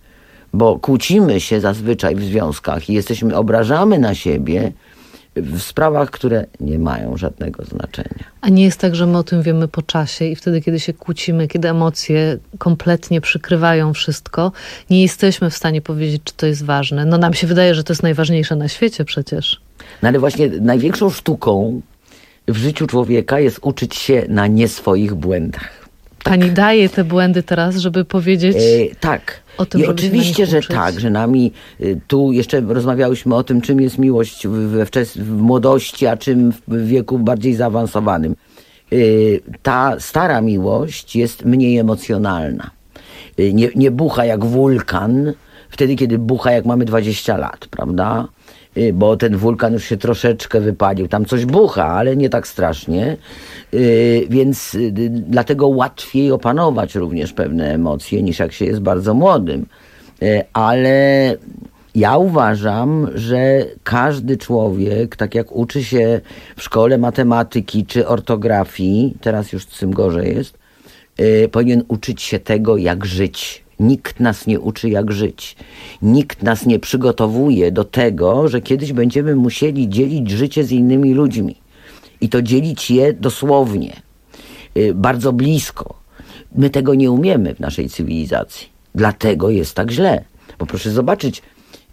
bo kłócimy się zazwyczaj w związkach i jesteśmy, obrażamy na siebie w sprawach, które nie mają żadnego znaczenia. A nie jest tak, że my o tym wiemy po czasie i wtedy, kiedy się kłócimy, kiedy emocje kompletnie przykrywają wszystko, nie jesteśmy w stanie powiedzieć, czy to jest ważne. No nam się wydaje, że to jest najważniejsze na świecie przecież. No ale właśnie największą sztuką w życiu człowieka jest uczyć się na nie swoich błędach. Tak. Pani daje te błędy teraz, żeby powiedzieć e, tak. o tym, I żeby oczywiście, się na nich że tak, że nami tu jeszcze rozmawiałyśmy o tym, czym jest miłość we wczes- w młodości, a czym w wieku bardziej zaawansowanym. E, ta stara miłość jest mniej emocjonalna. E, nie, nie bucha jak wulkan, wtedy kiedy bucha jak mamy dwadzieścia lat, prawda? Bo ten wulkan już się troszeczkę wypalił. Tam coś bucha, ale nie tak strasznie. Więc dlatego łatwiej opanować również pewne emocje, niż jak się jest bardzo młodym. Ale ja uważam, że każdy człowiek, tak jak uczy się w szkole matematyki czy ortografii, teraz już z tym gorzej jest, powinien uczyć się tego, jak żyć. Nikt nas nie uczy, jak żyć. Nikt nas nie przygotowuje do tego, że kiedyś będziemy musieli dzielić życie z innymi ludźmi. I to dzielić je dosłownie, bardzo blisko. My tego nie umiemy w naszej cywilizacji. Dlatego jest tak źle. Bo proszę zobaczyć,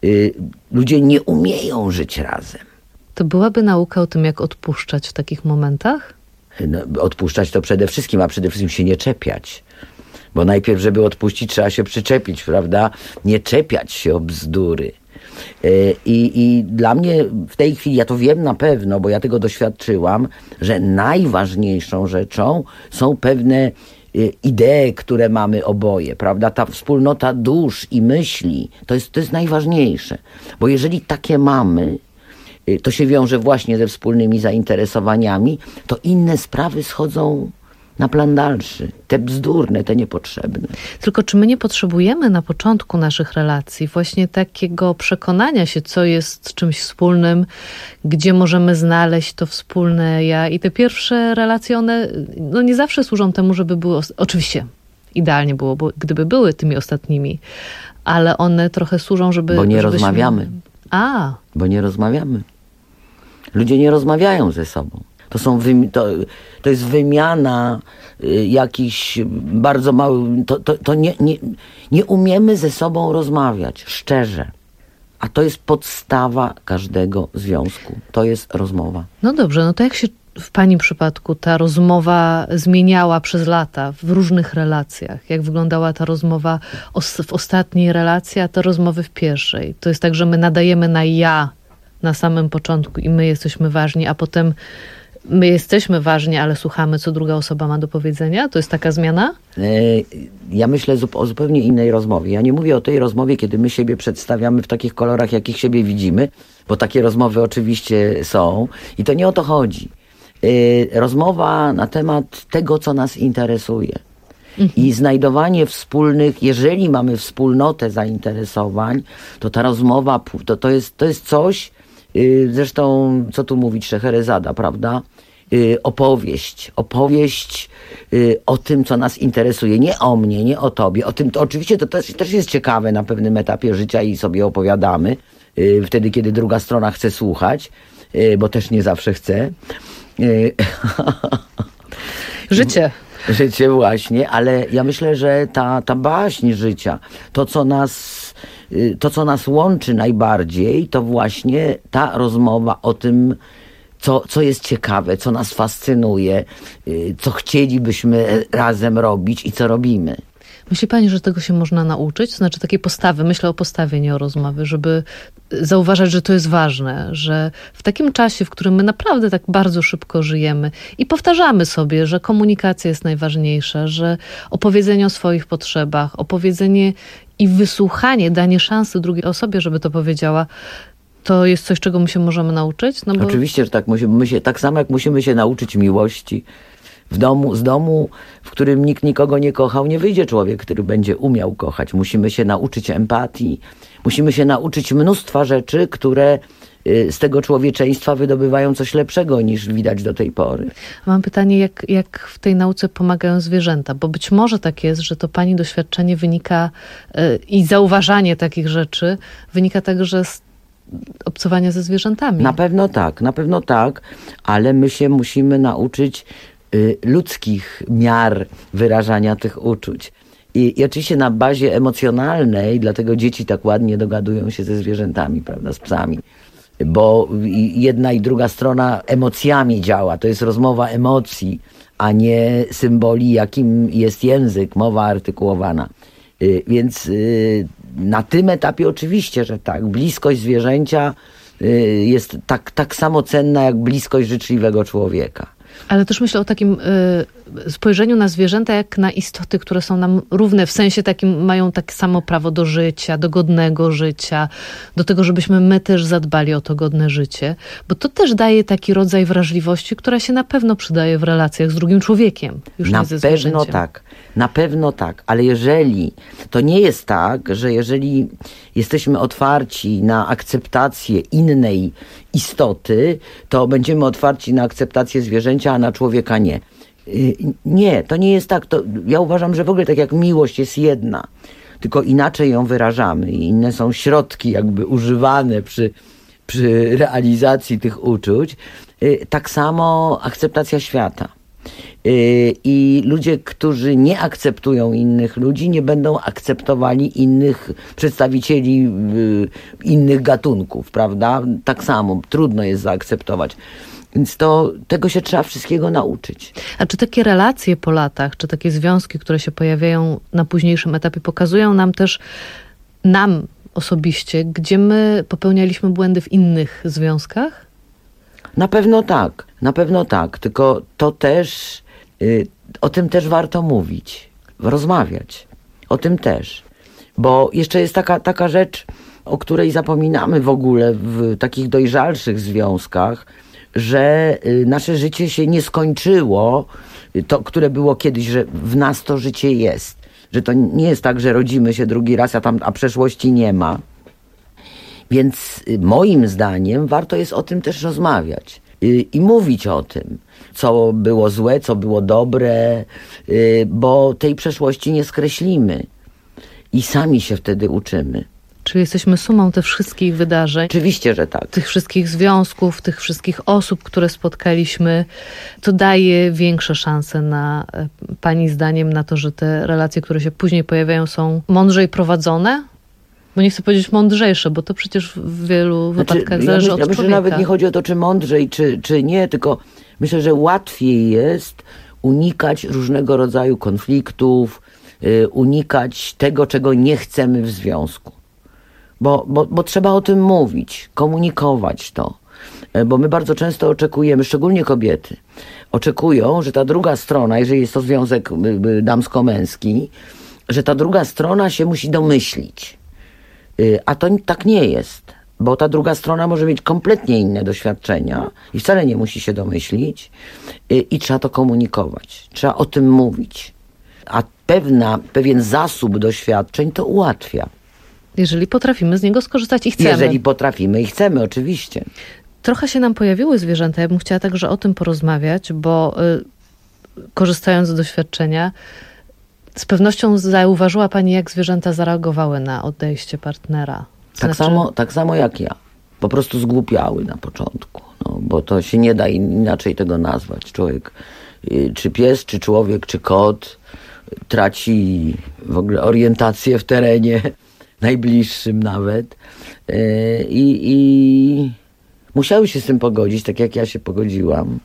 ludzie nie umieją żyć razem. To byłaby nauka o tym, jak odpuszczać w takich momentach? No, odpuszczać to przede wszystkim, a przede wszystkim się nie czepiać. Bo najpierw, żeby odpuścić, trzeba się przyczepić, prawda? Nie czepiać się o bzdury. I, I dla mnie w tej chwili, ja to wiem na pewno, bo ja tego doświadczyłam, że najważniejszą rzeczą są pewne idee, które mamy oboje, prawda? Ta wspólnota dusz i myśli, to jest, to jest najważniejsze. Bo jeżeli takie mamy, to się wiąże właśnie ze wspólnymi zainteresowaniami, to inne sprawy schodzą na plan dalszy. Te bzdurne, te niepotrzebne. Tylko czy my nie potrzebujemy na początku naszych relacji właśnie takiego przekonania się, co jest czymś wspólnym, gdzie możemy znaleźć to wspólne ja. I te pierwsze relacje, one no nie zawsze służą temu, żeby były... Oczywiście idealnie było, bo gdyby były tymi ostatnimi, ale one trochę służą, żeby... Bo nie żebyśmy... rozmawiamy. A. Bo nie rozmawiamy. Ludzie nie rozmawiają ze sobą. To, są wymi- to, to jest wymiana y, jakichś bardzo małych... To, to, to nie, nie, nie umiemy ze sobą rozmawiać, szczerze. A to jest podstawa każdego związku. To jest rozmowa. No dobrze, no to jak się w pani przypadku ta rozmowa zmieniała przez lata w różnych relacjach? Jak wyglądała ta rozmowa os- w ostatniej relacji, a te rozmowy w pierwszej? To jest tak, że my nadajemy na ja na samym początku i my jesteśmy ważni, a potem my jesteśmy ważni, ale słuchamy, co druga osoba ma do powiedzenia? To jest taka zmiana? Ja myślę o zupełnie innej rozmowie. Ja nie mówię o tej rozmowie, kiedy my siebie przedstawiamy w takich kolorach, jakich siebie widzimy, bo takie rozmowy oczywiście są i to nie o to chodzi. Rozmowa na temat tego, co nas interesuje. Mhm. I znajdowanie wspólnych, jeżeli mamy wspólnotę zainteresowań, to ta rozmowa, to, to, jest, to jest coś, zresztą, co tu mówić, Szeherezada, prawda? Opowieść, opowieść o tym, co nas interesuje. Nie o mnie, nie o tobie. O tym, to oczywiście to też, też jest ciekawe na pewnym etapie życia i sobie opowiadamy. Wtedy, kiedy druga strona chce słuchać, bo też nie zawsze chce. Życie. Życie właśnie, ale ja myślę, że ta, ta baśń życia, to co nas, to co nas łączy najbardziej, to właśnie ta rozmowa o tym, co, co jest ciekawe, co nas fascynuje, co chcielibyśmy razem robić i co robimy. Myśli pani, że tego się można nauczyć? To znaczy takiej postawy, myślę o postawie, nie o rozmowie, żeby zauważać, że to jest ważne, że w takim czasie, w którym my naprawdę tak bardzo szybko żyjemy i powtarzamy sobie, że komunikacja jest najważniejsza, że opowiedzenie o swoich potrzebach, opowiedzenie i wysłuchanie, danie szansy drugiej osobie, żeby to powiedziała, to jest coś, czego my się możemy nauczyć? No bo... Oczywiście, że tak. Musimy się, tak samo jak musimy się nauczyć miłości. W domu, z domu, w którym nikt nikogo nie kochał, nie wyjdzie człowiek, który będzie umiał kochać. Musimy się nauczyć empatii. Musimy się nauczyć mnóstwa rzeczy, które z tego człowieczeństwa wydobywają coś lepszego niż widać do tej pory. Mam pytanie, jak, jak w tej nauce pomagają zwierzęta? Bo być może tak jest, że to pani doświadczenie wynika yy, i zauważanie takich rzeczy wynika także z obcowania ze zwierzętami. Na pewno tak, na pewno tak, ale my się musimy nauczyć y, ludzkich miar wyrażania tych uczuć. I, I oczywiście na bazie emocjonalnej, dlatego dzieci tak ładnie dogadują się ze zwierzętami, prawda, z psami. Bo jedna i druga strona emocjami działa. To jest rozmowa emocji, a nie symboli, jakim jest język, mowa artykułowana. Y, więc y, na tym etapie oczywiście, że tak. Bliskość zwierzęcia y, jest tak, tak samo cenna, jak bliskość życzliwego człowieka. Ale też myślę o takim y, spojrzeniu na zwierzęta jak na istoty, które są nam równe, w sensie takim mają tak samo prawo do życia, do godnego życia, do tego, żebyśmy my też zadbali o to godne życie, bo to też daje taki rodzaj wrażliwości, która się na pewno przydaje w relacjach z drugim człowiekiem, już na nie ze pewno zwierzęciem. tak, na pewno tak, ale jeżeli, to nie jest tak, że jeżeli jesteśmy otwarci na akceptację innej istoty, to będziemy otwarci na akceptację zwierzęcia, a na człowieka nie. Nie, to nie jest tak. To ja uważam, że w ogóle tak jak miłość jest jedna, tylko inaczej ją wyrażamy i inne są środki jakby używane przy, przy realizacji tych uczuć. Tak samo akceptacja świata. I ludzie, którzy nie akceptują innych ludzi, nie będą akceptowali innych przedstawicieli innych gatunków, prawda? Tak samo, trudno jest zaakceptować. Więc to, tego się trzeba wszystkiego nauczyć. A czy takie relacje po latach, czy takie związki, które się pojawiają na późniejszym etapie, pokazują nam też, nam osobiście, gdzie my popełnialiśmy błędy w innych związkach? Na pewno tak, na pewno tak. Tylko to też, y, o tym też warto mówić, rozmawiać. O tym też. Bo jeszcze jest taka, taka rzecz, o której zapominamy w ogóle w takich dojrzalszych związkach, że nasze życie się nie skończyło, to, które było kiedyś, że w nas to życie jest. Że to nie jest tak, że rodzimy się drugi raz, a, tam, a przeszłości nie ma. Więc moim zdaniem warto jest o tym też rozmawiać i, i mówić o tym, co było złe, co było dobre, bo tej przeszłości nie skreślimy i sami się wtedy uczymy. Czyli jesteśmy sumą tych wszystkich wydarzeń. Oczywiście, że tak. Tych wszystkich związków, tych wszystkich osób, które spotkaliśmy. To daje większe szanse na, pani zdaniem, na to, że te relacje, które się później pojawiają, są mądrzej prowadzone? Bo nie chcę powiedzieć mądrzejsze, bo to przecież w wielu znaczy, wypadkach zależy ja myślę, od ja myślę, człowieka. że nawet nie chodzi o to, czy mądrzej, czy, czy nie, tylko myślę, że łatwiej jest unikać różnego rodzaju konfliktów, yy, unikać tego, czego nie chcemy w związku. Bo, bo, bo trzeba o tym mówić, komunikować to. Bo my bardzo często oczekujemy, szczególnie kobiety, oczekują, że ta druga strona, jeżeli jest to związek damsko-męski, że ta druga strona się musi domyślić. A to tak nie jest, bo ta druga strona może mieć kompletnie inne doświadczenia i wcale nie musi się domyślić i, i trzeba to komunikować, trzeba o tym mówić. A pewna, pewien zasób doświadczeń to ułatwia. Jeżeli potrafimy z niego skorzystać i chcemy. Jeżeli potrafimy i chcemy, oczywiście. Trochę się nam pojawiły zwierzęta. Ja bym chciała także o tym porozmawiać, bo y, korzystając z doświadczenia, z pewnością zauważyła pani, jak zwierzęta zareagowały na odejście partnera. Tak, znaczy... samo, tak samo jak ja. Po prostu zgłupiały na początku. No, bo to się nie da inaczej tego nazwać. Człowiek, y, czy pies, czy człowiek, czy kot traci w ogóle orientację w terenie. Najbliższym nawet. I, i musiały się z tym pogodzić, tak jak ja się pogodziłam.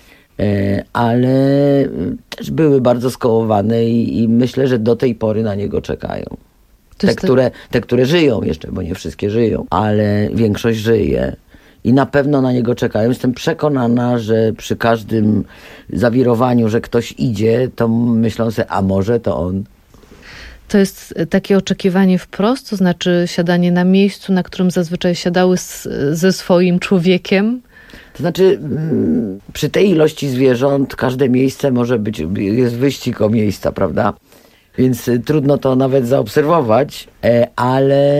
Ale też były bardzo skołowane i, i myślę, że do tej pory na niego czekają. Te, które, te, które żyją jeszcze, bo nie wszystkie żyją, ale większość żyje. I na pewno na niego czekają. Jestem przekonana, że przy każdym zawirowaniu, że ktoś idzie, to myślą sobie, a może to on. To jest takie oczekiwanie wprost, to znaczy siadanie na miejscu, na którym zazwyczaj siadały z, ze swoim człowiekiem? To znaczy przy tej ilości zwierząt każde miejsce może być, jest wyścig o miejsca, prawda? Więc trudno to nawet zaobserwować, ale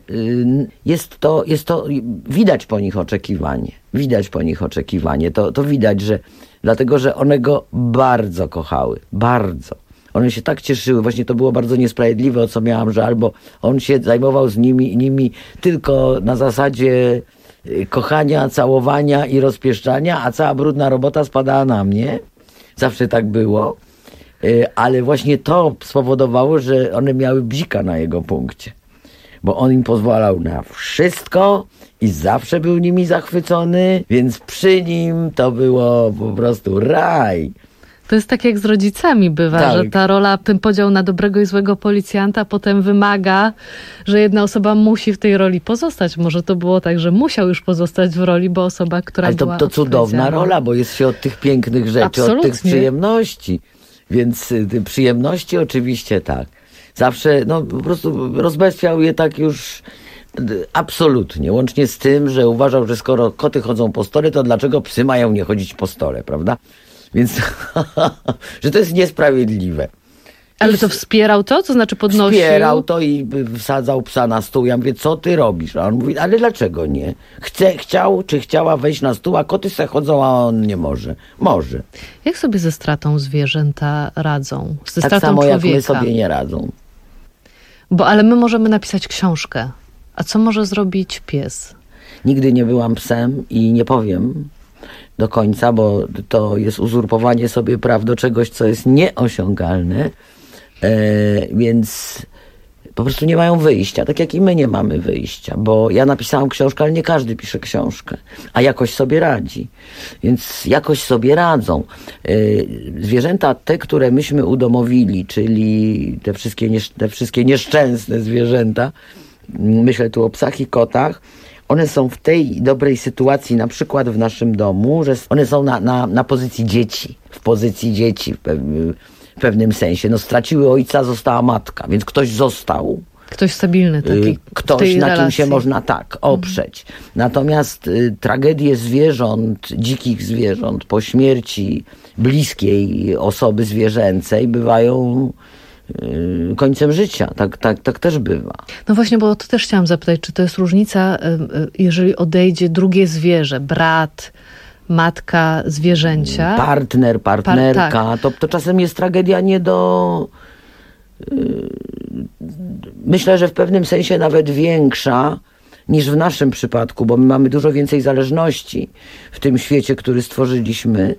jest to, jest to widać po nich oczekiwanie. Widać po nich oczekiwanie. To, to widać, że dlatego, że one go bardzo kochały. Bardzo. One się tak cieszyły. Właśnie to było bardzo niesprawiedliwe, o co miałam, że albo on się zajmował z nimi, nimi tylko na zasadzie kochania, całowania i rozpieszczania, a cała brudna robota spadała na mnie. Zawsze tak było. Ale właśnie to spowodowało, że one miały bzika na jego punkcie. Bo on im pozwalał na wszystko i zawsze był nimi zachwycony, więc przy nim to było po prostu raj. To jest tak jak z rodzicami bywa, tak. Że ta rola, ten podział na dobrego i złego policjanta potem wymaga, że jedna osoba musi w tej roli pozostać. Może to było tak, że musiał już pozostać w roli, bo osoba, która Ale to, była to cudowna rola, bo jest się od tych pięknych rzeczy, Absolutnie. Od tych przyjemności. Więc y, przyjemności oczywiście tak. Zawsze, no po prostu rozbestwiał je tak już y, absolutnie. Łącznie z tym, że uważał, że skoro koty chodzą po stole, to dlaczego psy mają nie chodzić po stole, prawda? Więc, że to jest niesprawiedliwe. Ale to wspierał to? To znaczy podnosił? Wspierał to i wsadzał psa na stół. Ja mówię, co ty robisz? A on mówi, ale dlaczego nie? Chce, chciał, czy chciała wejść na stół, a koty se chodzą, a on nie może. Może. Jak sobie ze stratą zwierzęta radzą? Ze tak stratą samo człowieka? Jak my sobie nie radzą. Bo, ale my możemy napisać książkę. A co może zrobić pies? Nigdy nie byłam psem i nie powiem do końca, bo to jest uzurpowanie sobie praw do czegoś, co jest nieosiągalne. E, więc po prostu nie mają wyjścia, tak jak i my nie mamy wyjścia, bo ja napisałam książkę, ale nie każdy pisze książkę, a jakoś sobie radzi, więc jakoś sobie radzą. E, zwierzęta te, które myśmy udomowili, czyli te wszystkie, niesz- te wszystkie nieszczęsne zwierzęta, myślę tu o psach i kotach, one są w tej dobrej sytuacji, na przykład w naszym domu, że one są na, na, na pozycji dzieci, w pozycji dzieci w pewnym, w pewnym sensie. No straciły ojca, została matka, więc ktoś został. Ktoś stabilny taki. Ktoś, w tej na relacji. kim się można tak oprzeć. Mhm. Natomiast y, tragedie zwierząt, dzikich zwierząt po śmierci bliskiej osoby zwierzęcej bywają y, końcem życia. Tak, tak, tak też bywa. No właśnie, bo to też chciałam zapytać, czy to jest różnica, jeżeli odejdzie drugie zwierzę, brat, matka zwierzęcia? Partner, partnerka. Par- tak. to, to czasem jest tragedia nie do... Yy, myślę, że w pewnym sensie nawet większa niż w naszym przypadku, bo my mamy dużo więcej zależności w tym świecie, który stworzyliśmy.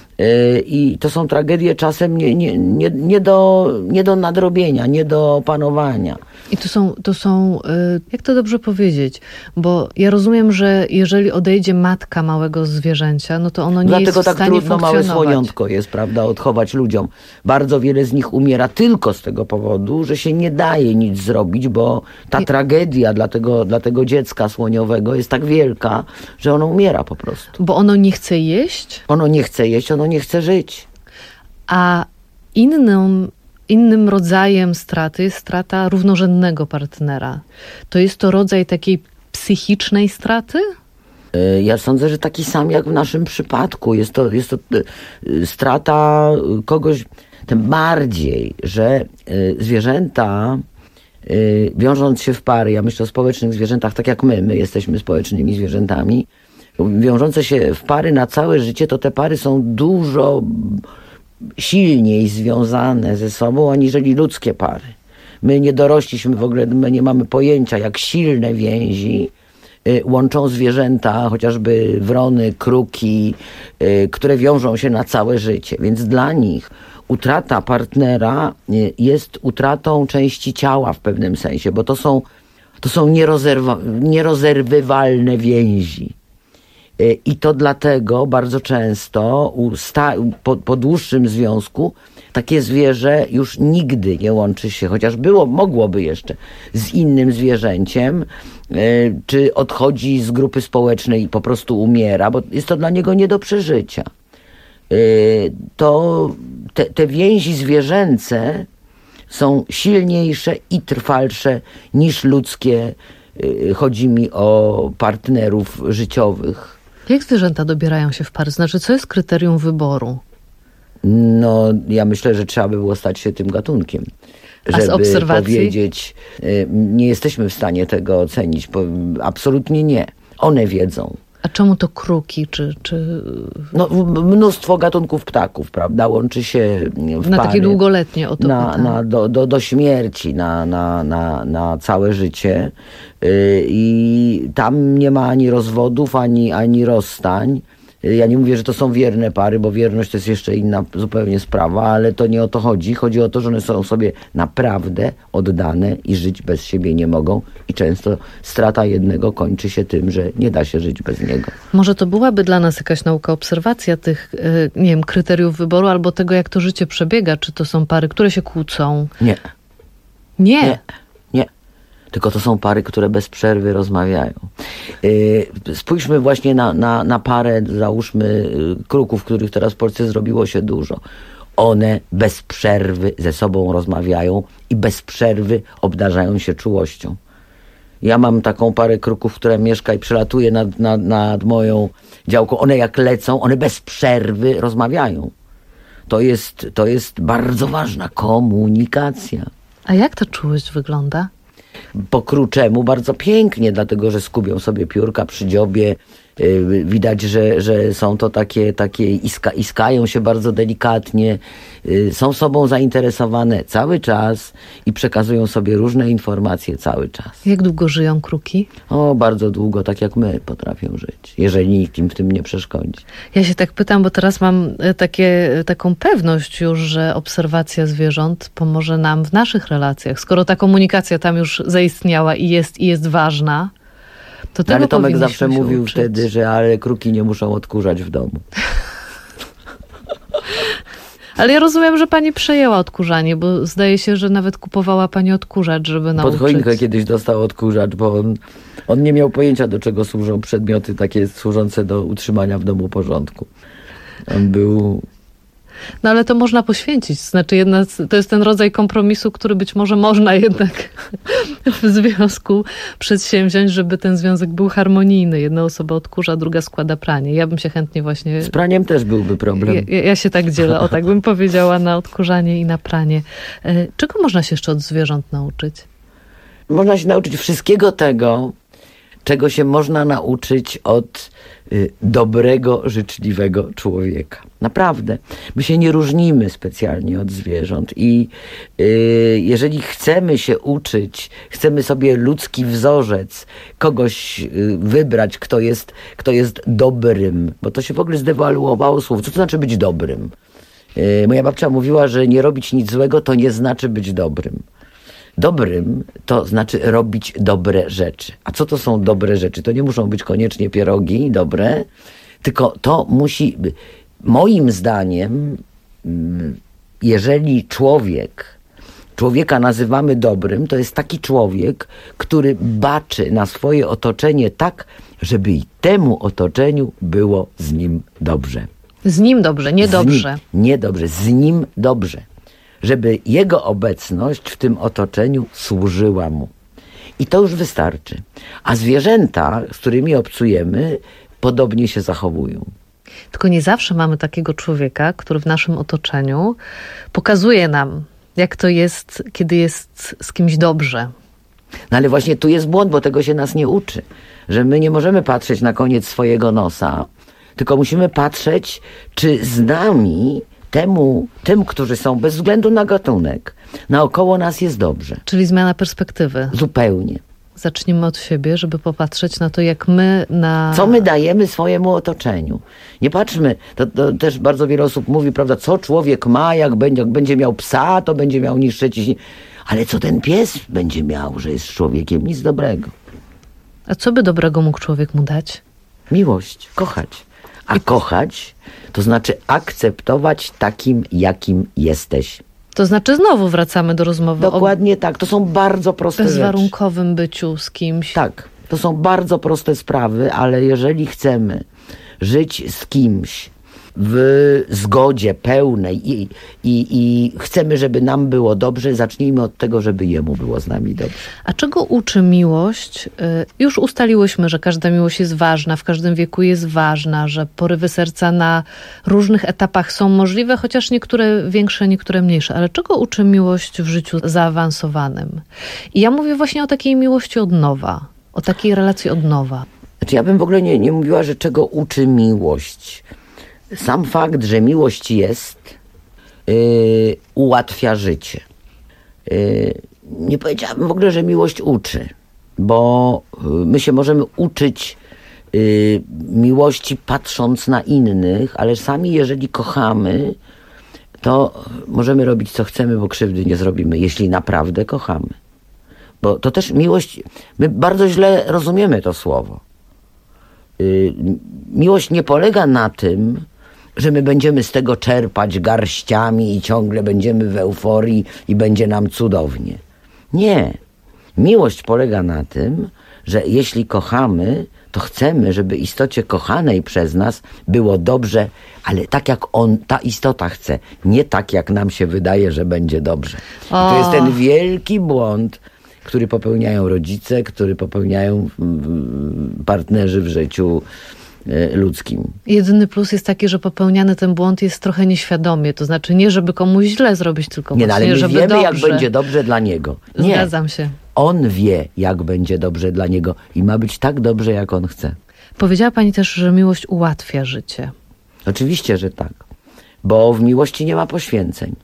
I to są tragedie czasem nie, nie, nie, nie, do, nie do nadrobienia, nie do opanowania. I to są, to są, jak to dobrze powiedzieć, bo ja rozumiem, że jeżeli odejdzie matka małego zwierzęcia, no to ono nie Dlatego jest w tak stanie trudno funkcjonować. małe słoniątko jest, prawda, odchować ludziom. Bardzo wiele z nich umiera tylko z tego powodu, że się nie daje nic zrobić, bo ta I... tragedia dla tego, dla tego dziecka słoniowego jest tak wielka, że ono umiera po prostu. Bo ono nie chce jeść? Ono nie chce jeść, ono nie chce żyć. A innym, innym rodzajem straty jest strata równorzędnego partnera. To jest to rodzaj takiej psychicznej straty? Ja sądzę, że taki sam jak w naszym przypadku. Jest to, jest to strata kogoś, tym bardziej, że zwierzęta wiążąc się w pary, ja myślę o społecznych zwierzętach, tak jak my, my jesteśmy społecznymi zwierzętami, wiążące się w pary na całe życie, to te pary są dużo silniej związane ze sobą, aniżeli ludzkie pary. My nie dorośliśmy w ogóle, my nie mamy pojęcia, jak silne więzi łączą zwierzęta, chociażby wrony, kruki, które wiążą się na całe życie. Więc dla nich utrata partnera jest utratą części ciała w pewnym sensie, bo to są, to są nierozerwa, nierozerwywalne więzi. I to dlatego bardzo często sta- po, po dłuższym związku takie zwierzę już nigdy nie łączy się, chociaż było, mogłoby jeszcze, z innym zwierzęciem, y, czy odchodzi z grupy społecznej i po prostu umiera, bo jest to dla niego nie do przeżycia. Y, to te, te więzi zwierzęce są silniejsze i trwalsze niż ludzkie. Y, chodzi mi o partnerów życiowych. Jak zwierzęta dobierają się w pary? Znaczy, co jest kryterium wyboru? No, ja myślę, że trzeba by było stać się tym gatunkiem. A z żeby obserwacji? powiedzieć, nie jesteśmy w stanie tego ocenić. Absolutnie nie. One wiedzą. A czemu to kruki, czy... czy... No, mnóstwo gatunków ptaków, prawda, łączy się w Na pary, takie długoletnie o to na, pytam. na, do, do, do śmierci, na, na, na, na całe życie. Yy, I tam nie ma ani rozwodów, ani, ani rozstań. Ja nie mówię, że to są wierne pary, bo wierność to jest jeszcze inna zupełnie sprawa, ale to nie o to chodzi. Chodzi o to, że one są sobie naprawdę oddane i żyć bez siebie nie mogą. I często strata jednego kończy się tym, że nie da się żyć bez niego. Może to byłaby dla nas jakaś nauka, obserwacja tych, nie wiem, kryteriów wyboru albo tego, jak to życie przebiega. Czy to są pary, które się kłócą? Nie. Nie? Nie. Nie. Tylko to są pary, które bez przerwy rozmawiają. Yy, spójrzmy właśnie na, na, na parę, załóżmy, yy, kruków, których teraz w Polsce zrobiło się dużo. One bez przerwy ze sobą rozmawiają i bez przerwy obdarzają się czułością. Ja mam taką parę kruków, która mieszka i przelatuje nad, nad, nad moją działką. One jak lecą, one bez przerwy rozmawiają. To jest, to jest bardzo ważna komunikacja. A jak ta czułość wygląda? Po kruczemu bardzo pięknie, dlatego że skubią sobie piórka przy dziobie. Yy, widać, że, że są to takie, takie iska, iskają się bardzo delikatnie, yy, są sobą zainteresowane cały czas i przekazują sobie różne informacje cały czas. Jak długo żyją kruki? O, bardzo długo, tak jak my potrafią żyć, jeżeli nikt im w tym nie przeszkodzi. Ja się tak pytam, bo teraz mam takie, taką pewność już, że obserwacja zwierząt pomoże nam w naszych relacjach. Skoro ta komunikacja tam już zaistniała i jest, i jest ważna, to tego ale Tomek zawsze się mówił uczyć. wtedy, że ale kruki nie muszą odkurzać w domu. Ale ja rozumiem, że pani przejęła odkurzanie, bo zdaje się, że nawet kupowała pani odkurzacz, żeby nauczyć. Pod choinkę kiedyś dostał odkurzacz, bo on, on nie miał pojęcia, do czego służą przedmioty takie służące do utrzymania w domu porządku. On był... No ale to można poświęcić. Znaczy jedna, to jest ten rodzaj kompromisu, który być może można jednak w związku przedsięwziąć, żeby ten związek był harmonijny. Jedna osoba odkurza, druga składa pranie. Ja bym się chętnie właśnie... Z praniem też byłby problem. Ja, ja się tak dzielę, o tak bym powiedziała, na odkurzanie i na pranie. Czego można się jeszcze od zwierząt nauczyć? Można się nauczyć wszystkiego tego, czego się można nauczyć od y, dobrego, życzliwego człowieka. Naprawdę. My się nie różnimy specjalnie od zwierząt i y, jeżeli chcemy się uczyć, chcemy sobie ludzki wzorzec, kogoś y, wybrać, kto jest, kto jest dobrym, bo to się w ogóle zdewaluowało słów. Co to znaczy być dobrym? Y, moja babcia mówiła, że nie robić nic złego to nie znaczy być dobrym. Dobrym to znaczy robić dobre rzeczy. A co to są dobre rzeczy? To nie muszą być koniecznie pierogi dobre, tylko to musi... Moim zdaniem, jeżeli człowiek, człowieka nazywamy dobrym, to jest taki człowiek, który baczy na swoje otoczenie tak, żeby i temu otoczeniu było z nim dobrze. Z nim dobrze, nie dobrze. Z nim, nie dobrze, z nim dobrze. Żeby jego obecność w tym otoczeniu służyła mu. I to już wystarczy. A zwierzęta, z którymi obcujemy, podobnie się zachowują. Tylko nie zawsze mamy takiego człowieka, który w naszym otoczeniu pokazuje nam, jak to jest, kiedy jest z kimś dobrze. No ale właśnie tu jest błąd, bo tego się nas nie uczy. Że my nie możemy patrzeć na koniec swojego nosa, tylko musimy patrzeć, czy z nami... Temu, tym, którzy są bez względu na gatunek, naokoło nas jest dobrze. Czyli zmiana perspektywy. Zupełnie. Zacznijmy od siebie, żeby popatrzeć na to, jak my na... Co my dajemy swojemu otoczeniu. Nie patrzmy, to, to też bardzo wiele osób mówi, prawda, co człowiek ma, jak będzie, jak będzie miał psa, to będzie miał niszczyć. Ale co ten pies będzie miał, że jest człowiekiem? Nic dobrego. A co by dobrego mógł człowiek mu dać? Miłość, kochać. A kochać to znaczy akceptować takim, jakim jesteś. To znaczy znowu wracamy do rozmowy Dokładnie o tak. To są bardzo proste rzeczy. bezwarunkowym byciu z kimś. Tak. To są bardzo proste sprawy, ale jeżeli chcemy żyć z kimś w zgodzie pełnej i, i, i chcemy, żeby nam było dobrze, zacznijmy od tego, żeby jemu było z nami dobrze. A czego uczy miłość? Już ustaliłyśmy, że każda miłość jest ważna, w każdym wieku jest ważna, że porywy serca na różnych etapach są możliwe, chociaż niektóre większe, niektóre mniejsze. Ale czego uczy miłość w życiu zaawansowanym? I ja mówię właśnie o takiej miłości od nowa, o takiej relacji od nowa. Znaczy ja bym w ogóle nie, nie mówiła, że czego uczy miłość. Sam fakt, że miłość jest, yy, ułatwia życie. Yy, nie powiedziałabym w ogóle, że miłość uczy, bo my się możemy uczyć yy, miłości patrząc na innych, ale sami jeżeli kochamy, to możemy robić co chcemy, bo krzywdy nie zrobimy, jeśli naprawdę kochamy. Bo to też miłość, my bardzo źle rozumiemy to słowo. Yy, miłość nie polega na tym, że my będziemy z tego czerpać garściami i ciągle będziemy w euforii i będzie nam cudownie. Nie. Miłość polega na tym, że jeśli kochamy, to chcemy, żeby istocie kochanej przez nas było dobrze, ale tak jak on, ta istota chce, nie tak jak nam się wydaje, że będzie dobrze. I to jest ten wielki błąd, który popełniają rodzice, który popełniają partnerzy w życiu ludzkim. Jedyny plus jest taki, że popełniany ten błąd jest trochę nieświadomie. To znaczy nie, żeby komuś źle zrobić, tylko nie, właśnie, ale my żeby wiemy, dobrze. jak będzie dobrze dla niego. Nie. Zgadzam się. On wie, jak będzie dobrze dla niego i ma być tak dobrze, jak on chce. Powiedziała pani też, że miłość ułatwia życie. Oczywiście, że tak. Bo w miłości nie ma poświęceń.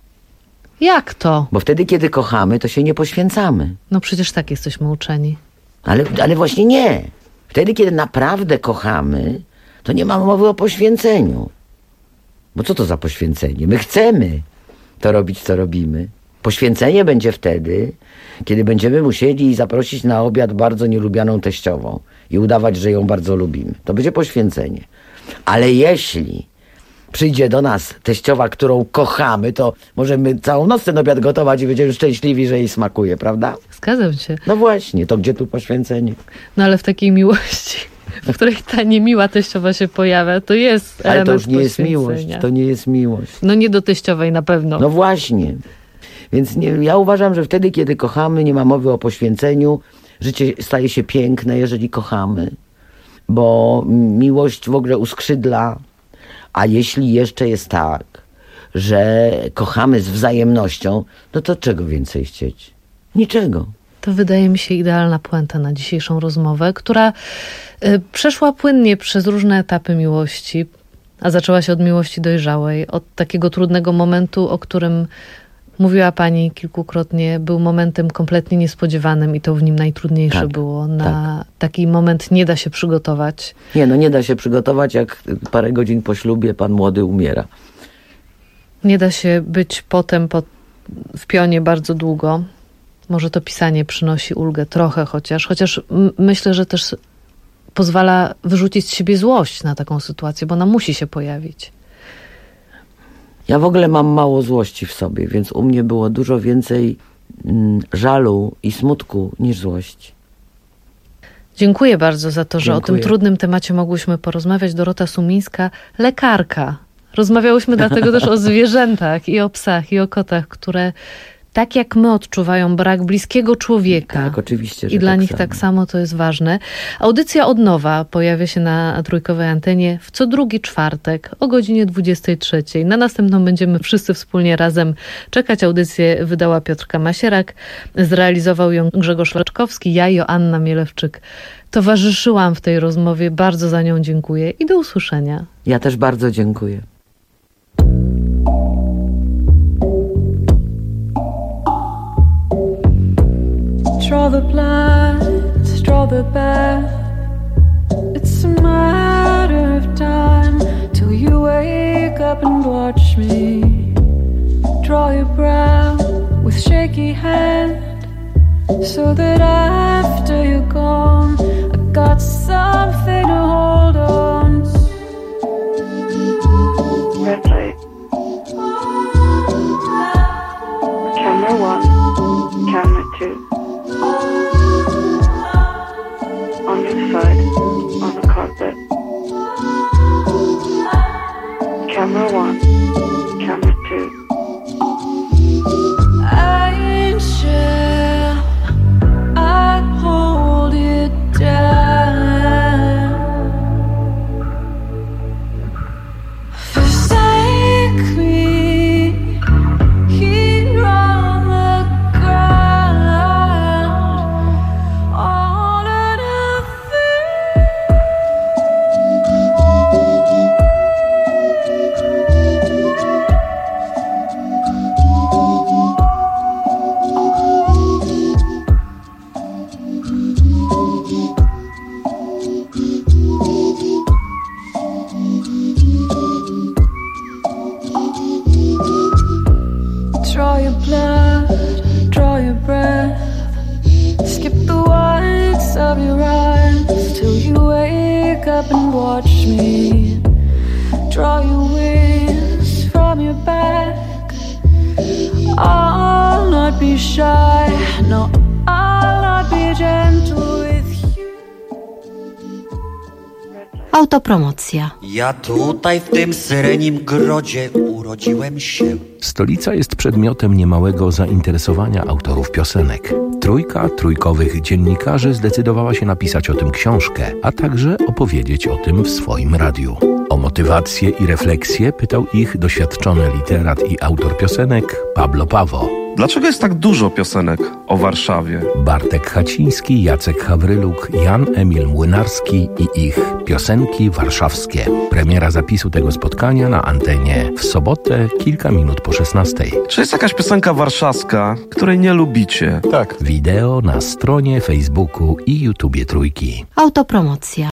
Jak to? Bo wtedy, kiedy kochamy, to się nie poświęcamy. No przecież tak jesteśmy uczeni. Ale, ale właśnie nie. Wtedy, kiedy naprawdę kochamy, to nie ma mowy o poświęceniu. Bo co to za poświęcenie? My chcemy to robić, co robimy. Poświęcenie będzie wtedy, kiedy będziemy musieli zaprosić na obiad bardzo nielubianą teściową i udawać, że ją bardzo lubimy. To będzie poświęcenie. Ale jeśli przyjdzie do nas teściowa, którą kochamy, to możemy całą noc ten obiad gotować i będziemy szczęśliwi, że jej smakuje, prawda? Zgadzam się. No właśnie, to gdzie tu poświęcenie? No ale w takiej miłości, w której ta niemiła teściowa się pojawia, to jest element. Ale to już nie jest miłość, to nie jest miłość. No nie do teściowej na pewno. No właśnie. Więc nie, ja uważam, że wtedy, kiedy kochamy, nie ma mowy o poświęceniu. Życie staje się piękne, jeżeli kochamy. Bo miłość w ogóle uskrzydla. A jeśli jeszcze jest tak, że kochamy z wzajemnością, no to czego więcej chcieć? Niczego. To wydaje mi się idealna puenta na dzisiejszą rozmowę, która y, przeszła płynnie przez różne etapy miłości, a zaczęła się od miłości dojrzałej, od takiego trudnego momentu, o którym mówiła pani kilkukrotnie, był momentem kompletnie niespodziewanym i to w nim najtrudniejsze tak, było. Na tak. Taki moment nie da się przygotować. Nie, no nie da się przygotować, jak parę godzin po ślubie pan młody umiera. Nie da się być potem po, w pionie bardzo długo. Może to pisanie przynosi ulgę trochę chociaż. Chociaż m- myślę, że też pozwala wyrzucić z siebie złość na taką sytuację, bo ona musi się pojawić. Ja w ogóle mam mało złości w sobie, więc u mnie było dużo więcej mm, żalu i smutku niż złości. Dziękuję bardzo za to, że Dziękuję. o tym trudnym temacie mogłyśmy porozmawiać. Dorota Sumińska, lekarka. Rozmawiałyśmy dlatego też o zwierzętach i o psach i o kotach, które tak jak my odczuwają brak bliskiego człowieka. Tak, oczywiście, że I dla tak nich samo. tak samo to jest ważne. Audycja od nowa pojawia się na trójkowej antenie w co drugi czwartek o godzinie dwudziestej trzeciej. Na następną będziemy wszyscy wspólnie razem czekać. Audycję wydała Piotrka Masierak, zrealizował ją Grzegorz Leczkowski, ja Joanna Mielewczyk. Towarzyszyłam w tej rozmowie, bardzo za nią dziękuję i do usłyszenia. Ja też bardzo dziękuję. Draw the blinds, draw the bath. It's a matter of time till you wake up and watch me. Draw your brow with shaky hand, so that after you're gone, I got something to hold on to. Red light. Camera one, camera two. On your side, on the carpet. Camera one, camera two. Angel, I hold it down. Forsake me here on the ground. All of the draw your blood, draw your breath. Skip the whites of your eyes till you wake up and watch me. Draw your wings from your back. I'll not be shy, no, I'll not be gentle with you. Autopromocja. Ja tutaj w tym syrenim grodzie urodziłem się. Stolica jest przedmiotem niemałego zainteresowania autorów piosenek. Trójka trójkowych dziennikarzy zdecydowała się napisać o tym książkę, a także opowiedzieć o tym w swoim radiu. O motywację i refleksję pytał ich doświadczony literat i autor piosenek Pablo Pawo. Dlaczego jest tak dużo piosenek o Warszawie? Bartek Haciński, Jacek Hawryluk, Jan Emil Młynarski i ich piosenki warszawskie. Premiera zapisu tego spotkania na antenie w sobotę kilka minut po szesnastej. Czy jest jakaś piosenka warszawska, której nie lubicie? Tak. Wideo na stronie Facebooku i YouTubie Trójki. Autopromocja.